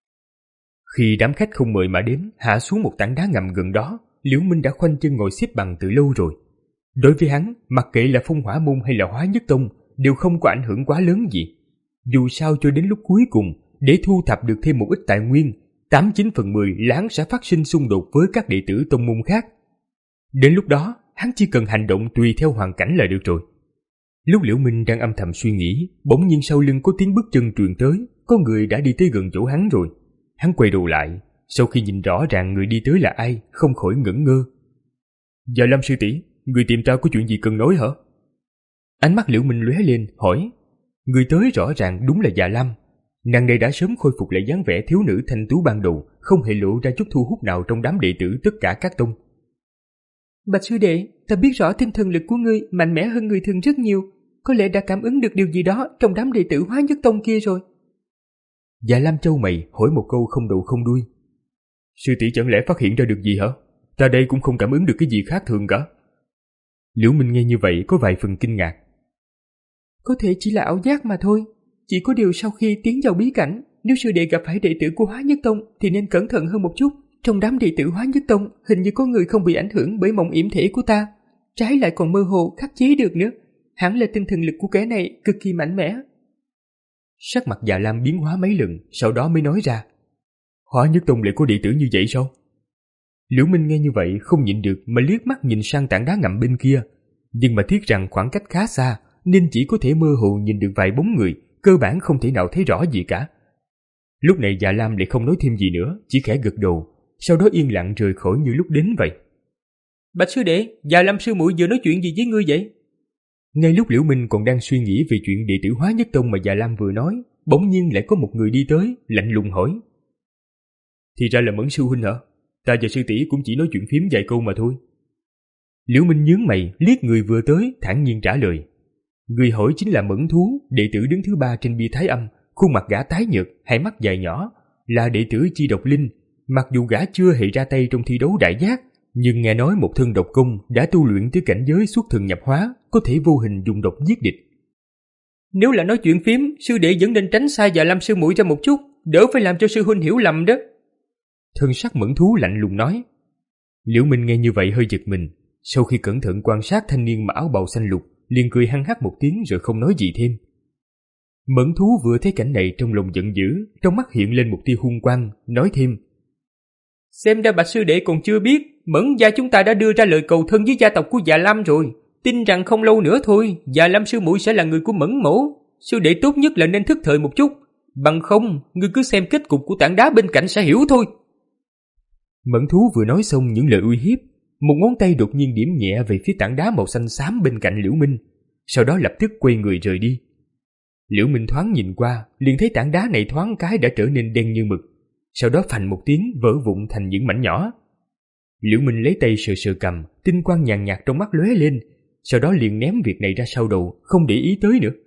Khi đám khách không mời mà đến hạ xuống một tảng đá ngầm gần đó, Liễu Minh đã khoanh chân ngồi xếp bằng từ lâu rồi. Đối với hắn, mặc kệ là Phong Hỏa Môn hay là Hóa Nhất Tông đều không có ảnh hưởng quá lớn gì. Dù sao cho đến lúc cuối cùng, để thu thập được thêm một ít tài nguyên, tám chín phần mười láng sẽ phát sinh xung đột với các đệ tử tông môn khác. Đến lúc đó, hắn chỉ cần hành động tùy theo hoàn cảnh là được rồi. Lúc Liễu Minh đang âm thầm suy nghĩ, bỗng nhiên sau lưng có tiếng bước chân truyền tới, có người đã đi tới gần chỗ hắn rồi. Hắn quay đầu lại, sau khi nhìn rõ ràng người đi tới là ai, không khỏi ngẩn ngơ. Dạ Lâm sư tỷ, người tìm ta có chuyện gì cần nói hả? Ánh mắt Liễu Minh lóe lên, hỏi. Người tới rõ ràng đúng là Dạ Lam. Nàng này đã sớm khôi phục lại dáng vẻ thiếu nữ thanh tú ban đầu, không hề lộ ra chút thu hút nào trong đám đệ tử tất cả các tông. Bạch sư đệ, ta biết rõ tinh thần lực của ngươi mạnh mẽ hơn người thường rất nhiều, có lẽ đã cảm ứng được điều gì đó trong đám đệ tử Hóa Nhất Tông kia rồi. Dạ Lam châu mày hỏi một câu không đầu không đuôi. Sư tỷ chẳng lẽ phát hiện ra được gì hả? Ta đây cũng không cảm ứng được cái gì khác thường cả. Liễu Minh nghe như vậy có vài phần kinh ngạc. Có thể chỉ là ảo giác mà thôi. Chỉ có điều sau khi tiến vào bí cảnh, nếu sư đệ gặp phải đệ tử của Hóa Nhất Tông thì nên cẩn thận hơn một chút. Trong đám đệ tử Hóa Nhất Tông hình như có người không bị ảnh hưởng bởi mộng yểm thể của ta, trái lại còn mơ hồ khắc chế được nữa. Hẳn là tinh thần lực của kẻ này cực kỳ mạnh mẽ. Sắc mặt Dạ Lam biến hóa mấy lần, sau đó mới nói ra. Hóa Nhất Tông lại có đệ tử như vậy sao? Liễu Minh nghe như vậy không nhịn được mà liếc mắt nhìn sang tảng đá ngầm bên kia. nhưng mà tiếc rằng khoảng cách khá xa nên chỉ có thể mơ hồ nhìn được vài bóng người, cơ bản không thể nào thấy rõ gì cả. Lúc này Dạ Lam lại không nói thêm gì nữa, chỉ khẽ gật đầu, sau đó yên lặng rời khỏi như lúc đến vậy. Bạch sư đệ, Dạ Lam sư muội vừa nói chuyện gì với ngươi vậy? Ngay lúc Liễu Minh còn đang suy nghĩ về chuyện đệ tử Hóa Nhất Tông mà Dạ Lam vừa nói, bỗng nhiên lại có một người đi tới, lạnh lùng hỏi. Thì ra là Mẫn sư huynh hả? Ta và sư tỷ cũng chỉ nói chuyện phím vài câu mà thôi. Liễu Minh nhướng mày, liếc người vừa tới, thản nhiên trả lời. Người hỏi chính là Mẫn Thú, đệ tử đứng thứ ba trên bia Thái Âm, khuôn mặt gã tái nhợt, hai mắt dài nhỏ, là đệ tử Chi Độc Linh. Mặc dù gã chưa hề ra tay trong thi đấu đại giác, nhưng nghe nói một thân độc công đã tu luyện tới cảnh giới xuất thần nhập hóa, có thể vô hình dùng độc giết địch. Nếu là nói chuyện phím, sư đệ vẫn nên tránh xa Dạ Lam sư muội ra một chút, đỡ phải làm cho sư huynh hiểu lầm đó. Thân sắc Mẫn Thú lạnh lùng nói. Liễu Minh nghe như vậy hơi giật mình, sau khi cẩn thận quan sát thanh niên mặc áo bào xanh lục, liền cười hăng hắc một tiếng rồi không nói gì thêm. Mẫn Thú vừa thấy cảnh này trong lòng giận dữ, trong mắt hiện lên một tia hung quang, nói thêm. Xem ra Bạch sư đệ còn chưa biết, Mẫn gia chúng ta đã đưa ra lời cầu thân với gia tộc của Dạ Lam rồi, tin rằng không lâu nữa thôi, Dạ Lam sư muội sẽ là người của Mẫn mỗ. Sư đệ tốt nhất là nên thức thời một chút, bằng không, ngươi cứ xem kết cục của tảng đá bên cạnh sẽ hiểu thôi. Mẫn Thú vừa nói xong những lời uy hiếp, một ngón tay đột nhiên điểm nhẹ về phía tảng đá màu xanh xám bên cạnh Liễu Minh, sau đó lập tức quay người rời đi. Liễu Minh thoáng nhìn qua, liền thấy tảng đá này thoáng cái đã trở nên đen như mực, sau đó phành một tiếng vỡ vụn thành những mảnh nhỏ. Liễu Minh lấy tay sờ sờ cằm, tinh quang nhàn nhạt trong mắt lóe lên, sau đó liền ném việc này ra sau đầu, không để ý tới nữa.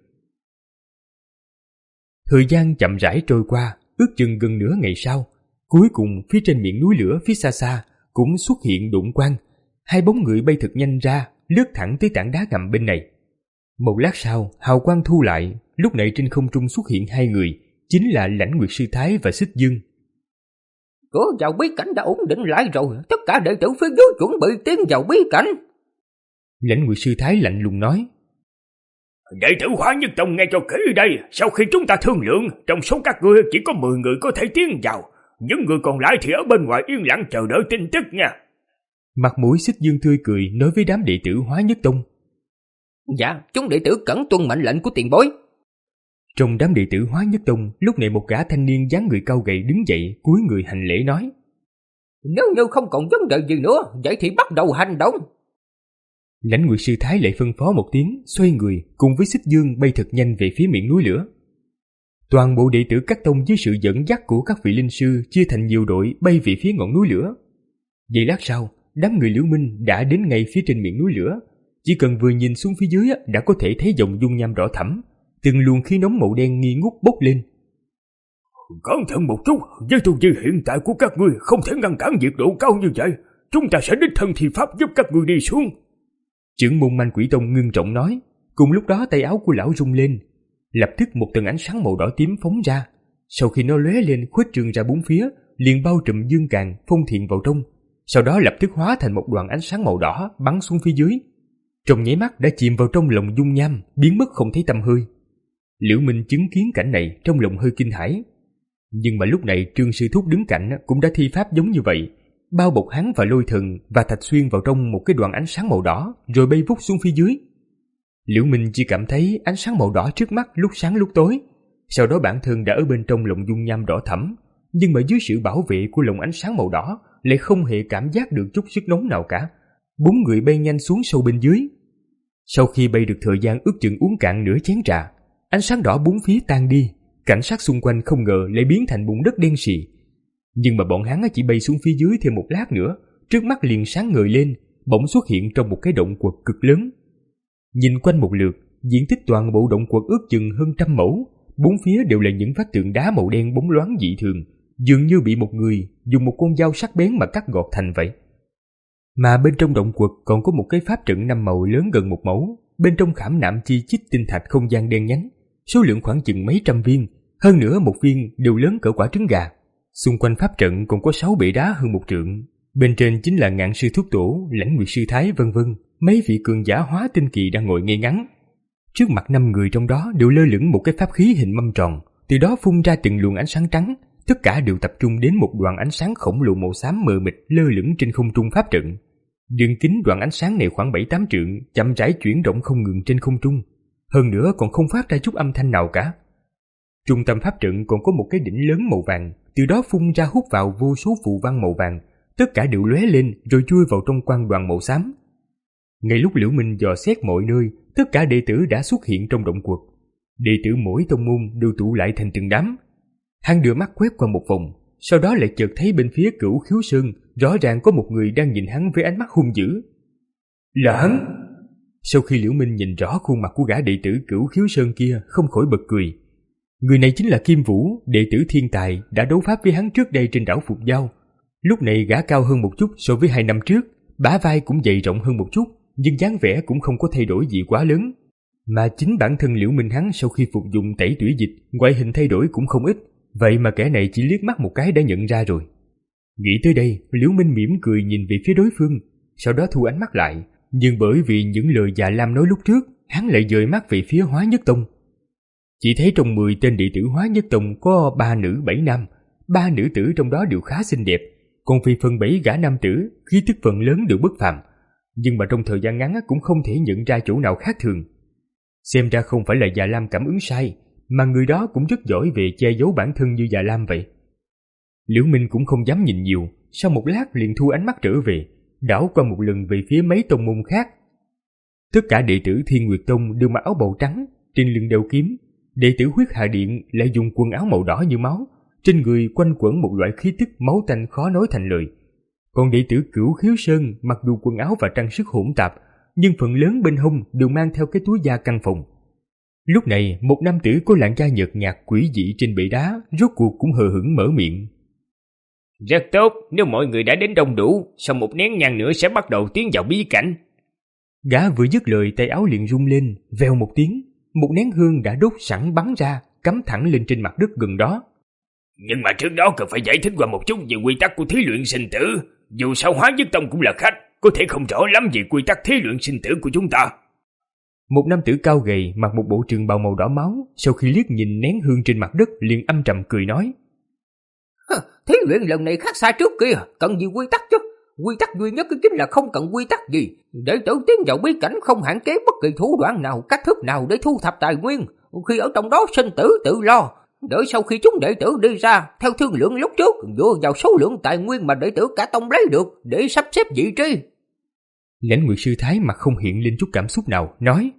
Thời gian chậm rãi trôi qua, ước chừng gần nửa ngày sau, cuối cùng phía trên miệng núi lửa phía xa xa cũng xuất hiện đụng quang, hai bóng người bay thật nhanh ra, lướt thẳng tới tảng đá ngầm bên này. Một lát sau, hào quang thu lại, lúc này trên không trung xuất hiện hai người, chính là Lãnh Nguyệt Sư Thái và Xích Dương. Cửa vào bí cảnh đã ổn định lại rồi, tất cả đệ tử phía dưới chuẩn bị tiến vào bí cảnh. Lãnh Nguyệt Sư Thái lạnh lùng nói. Đệ tử Hóa Nhất Tông nghe cho kỹ đây, sau khi chúng ta thương lượng, trong số các ngươi chỉ có mười người có thể tiến vào, những người còn lại thì ở bên ngoài yên lặng chờ đợi tin tức nha. Mặt mũi Xích Dương tươi cười nói với đám đệ tử Hóa Nhất Tông. Dạ, chúng đệ tử cẩn tuân mệnh lệnh của tiền bối. Trong đám đệ tử Hóa Nhất Tông, lúc này một gã thanh niên dáng người cao gầy đứng dậy, cúi người hành lễ nói. Nếu như không còn vấn đề gì nữa, vậy thì bắt đầu hành động. Lãnh Nguyệt Sư Thái lại phân phó một tiếng, xoay người cùng với Xích Dương bay thật nhanh về phía miệng núi lửa. Toàn bộ đệ tử các tông dưới sự dẫn dắt của các vị linh sư chia thành nhiều đội bay về phía ngọn núi lửa. Giây lát sau, đám người Liễu Minh đã đến ngay phía trên miệng núi lửa. Chỉ cần vừa nhìn xuống phía dưới đã có thể thấy dòng dung nham đỏ thẫm, từng luồng khí nóng màu đen nghi ngút bốc lên. Cẩn thận một chút, với tu vi hiện tại của các ngươi không thể ngăn cản nhiệt độ cao như vậy. Chúng ta sẽ đích thân thi pháp giúp các ngươi đi xuống. Trưởng môn Manh Quỷ Tông ngưng trọng nói. Cùng lúc đó tay áo của lão rung lên, lập tức một tầng ánh sáng màu đỏ tím phóng ra. Sau khi nó lóe lên khuếch trương ra bốn phía, liền bao trùm Dương Càn, Phong Thiện vào trong. Sau đó lập tức hóa thành một đoàn ánh sáng màu đỏ bắn xuống phía dưới. Trong nháy mắt đã chìm vào trong lòng dung nham, biến mất không thấy tăm hơi. Liễu Minh chứng kiến cảnh này trong lòng hơi kinh hãi. Nhưng mà lúc này Trương Sư Thúc đứng cạnh cũng đã thi pháp giống như vậy, bao bọc hắn và Lôi Thần và Thạch Xuyên vào trong một cái đoàn ánh sáng màu đỏ, rồi bay vút xuống phía dưới. Liễu Minh chỉ cảm thấy ánh sáng màu đỏ trước mắt lúc sáng lúc tối, sau đó bản thân đã ở bên trong lồng dung nham đỏ thẫm, nhưng mà dưới sự bảo vệ của lồng ánh sáng màu đỏ lại không hề cảm giác được chút sức nóng nào cả. Bốn người bay nhanh xuống sâu bên dưới. Sau khi bay được thời gian ước chừng uống cạn nửa chén trà, ánh sáng đỏ bốn phía tan đi, cảnh sát xung quanh không ngờ lại biến thành bùn đất đen sì. Nhưng mà bọn hắn chỉ bay xuống phía dưới thêm một lát nữa, trước mắt liền sáng ngời lên, bỗng xuất hiện trong một cái động quật cực lớn. Nhìn quanh một lượt, diện tích toàn bộ động quật ước chừng hơn trăm mẫu, bốn phía đều là những vách tường đá màu đen bóng loáng dị thường, dường như bị một người dùng một con dao sắc bén mà cắt gọt thành vậy. Mà bên trong động quật còn có một cái pháp trận năm màu lớn gần một mẫu, bên trong khảm nạm chi chít tinh thạch không gian đen nhánh, số lượng khoảng chừng mấy trăm viên, hơn nữa một viên đều lớn cỡ quả trứng gà. Xung quanh pháp trận còn có sáu bệ đá hơn một trượng, bên trên chính là Ngạn Sư Thúc Tổ, Lãnh Nguyệt Sư Thái vân vân, mấy vị cường giả hóa tinh kỳ đang ngồi ngay ngắn. Trước mặt năm người trong đó đều lơ lửng một cái pháp khí hình mâm tròn, từ đó phun ra từng luồng ánh sáng trắng, tất cả đều tập trung đến một đoàn ánh sáng khổng lồ màu xám mờ mịt lơ lửng trên không trung pháp trận. Đường kính đoạn ánh sáng này khoảng bảy tám trượng, chậm rãi chuyển động không ngừng trên không trung, hơn nữa còn không phát ra chút âm thanh nào cả. Trung tâm pháp trận còn có một cái đỉnh lớn màu vàng, từ đó phun ra hút vào vô số phù văn màu vàng, tất cả đều lóe lên rồi chui vào trong quang đoàn màu xám. Ngay lúc Liễu Minh dò xét mọi nơi, tất cả đệ tử đã xuất hiện trong động quật. Đệ tử mỗi tông môn đều tụ lại thành từng đám. Hắn đưa mắt quét qua một vòng, sau đó lại chợt thấy bên phía Cửu Khiếu Sơn rõ ràng có một người đang nhìn hắn với ánh mắt hung dữ. Là hắn! Sau khi Liễu Minh nhìn rõ khuôn mặt của gã đệ tử Cửu Khiếu Sơn kia, không khỏi bật cười. Người này chính là Kim Vũ, đệ tử thiên tài đã đấu pháp với hắn trước đây trên đảo Phục Giao. Lúc này gã cao hơn một chút so với hai năm trước, bả vai cũng dày rộng hơn một chút, nhưng dáng vẻ cũng không có thay đổi gì quá lớn. Mà chính bản thân Liễu Minh hắn sau khi phục dụng tẩy tủy dịch, ngoại hình thay đổi cũng không ít, vậy mà kẻ này chỉ liếc mắt một cái đã nhận ra rồi. Nghĩ tới đây, Liễu Minh mỉm cười nhìn về phía đối phương, sau đó thu ánh mắt lại, nhưng bởi vì những lời Dạ Lam nói lúc trước, hắn lại dời mắt về phía Hóa Nhất Tông. Chỉ thấy trong mười tên đệ tử Hóa Nhất Tông có ba nữ bảy nam, ba nữ tử trong đó đều khá xinh đẹp, còn vì phần bảy gã nam tử, khí tức phần lớn đều bất phàm, nhưng mà trong thời gian ngắn cũng không thể nhận ra chỗ nào khác thường. Xem ra không phải là Dạ Lam cảm ứng sai, mà người đó cũng rất giỏi về che giấu bản thân như Dạ Lam vậy. Liễu Minh cũng không dám nhìn nhiều, sau một lát liền thu ánh mắt trở về, đảo qua một lần về phía mấy tông môn khác. Tất cả đệ tử Thiên Nguyệt Tông đều mặc áo bào trắng, trên lưng đeo kiếm. Đệ tử Huyết Hà Điện lại dùng quần áo màu đỏ như máu, trên người quanh quẩn một loại khí tức máu tanh khó nói thành lời. Còn đệ tử Cửu Khiếu Sơn mặc dù quần áo và trang sức hỗn tạp, nhưng phần lớn bên hông đều mang theo cái túi da căng phòng. Lúc này, một nam tử có làn da nhợt nhạt quỷ dị trên bệ đá rốt cuộc cũng hờ hững mở miệng. Rất tốt, nếu mọi người đã đến đông đủ, sau một nén nhang nữa sẽ bắt đầu tiến vào bí cảnh. Gã vừa dứt lời, tay áo liền rung lên, vèo một tiếng, một nén hương đã đốt sẵn bắn ra, cắm thẳng lên trên mặt đất gần đó. Nhưng mà trước đó cần phải giải thích qua một chút về quy tắc của thí luyện sinh tử. Dù sao Hóa Nhất Tông cũng là khách, có thể không rõ lắm về quy tắc thí luyện sinh tử của chúng ta. Một nam tử cao gầy mặc một bộ trường bào màu đỏ máu, sau khi liếc nhìn nén hương trên mặt đất liền âm trầm cười nói. Thí luyện lần này khác xa trước kia, cần gì quy tắc chứ? Quy tắc duy nhất chính là không cần quy tắc gì. Đệ tử tiến vào bí cảnh không hạn chế bất kỳ thủ đoạn nào, cách thức nào để thu thập tài nguyên. Khi ở trong đó sinh tử tự lo. Đợi sau khi chúng đệ tử đi ra, theo thương lượng lúc trước, dựa vào số lượng tài nguyên mà đệ tử cả tông lấy được để sắp xếp vị trí. Lãnh Nguyệt Sư Thái mặt không hiện lên chút cảm xúc nào, nói.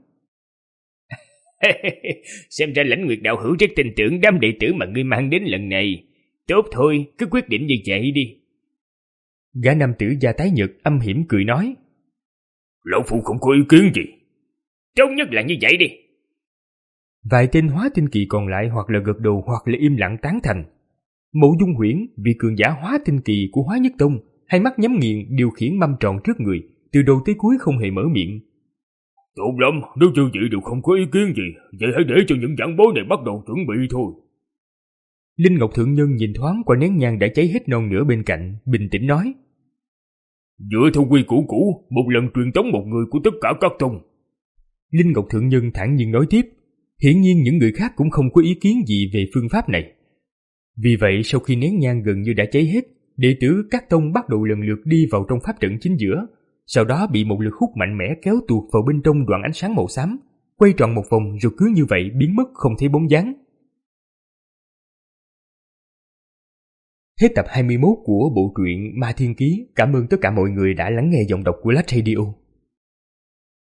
Xem ra Lãnh Nguyệt đạo hữu rất tin tưởng đám đệ tử mà ngươi mang đến lần này. Tốt thôi, cứ quyết định như vậy đi. Gã nam tử da tái nhợt âm hiểm cười nói. Lão phu không có ý kiến gì. Tốt nhất là như vậy đi. Vài tên hóa tinh kỳ còn lại hoặc là gật đầu hoặc là im lặng tán thành. Mộ Dung Huyễn, vị cường giả hóa tinh kỳ của Hóa Nhất Tông, hai mắt nhắm nghiền điều khiển mâm tròn trước người, từ đầu tới cuối không hề mở miệng. Tốt lắm, nếu chư vị đều không có ý kiến gì, vậy hãy để cho những giảng bối này bắt đầu chuẩn bị thôi. Linh Ngọc Thượng Nhân nhìn thoáng qua nén nhang đã cháy hết non nửa bên cạnh, bình tĩnh nói. Dựa theo quy củ cũ, một lần truyền tống một người của tất cả các tông. Linh Ngọc Thượng Nhân thản nhiên nói tiếp. Hiển nhiên những người khác cũng không có ý kiến gì về phương pháp này. Vì vậy sau khi nén nhang gần như đã cháy hết, đệ tử các tông bắt đầu lần lượt đi vào trong pháp trận chính giữa, sau đó bị một lực hút mạnh mẽ kéo tuột vào bên trong đoạn ánh sáng màu xám, quay tròn một vòng rồi cứ như vậy biến mất không thấy bóng dáng. Hết tập hai mươi mốt của bộ truyện Ma Thiên Ký. Cảm ơn tất cả mọi người đã lắng nghe giọng đọc của Lách Radio.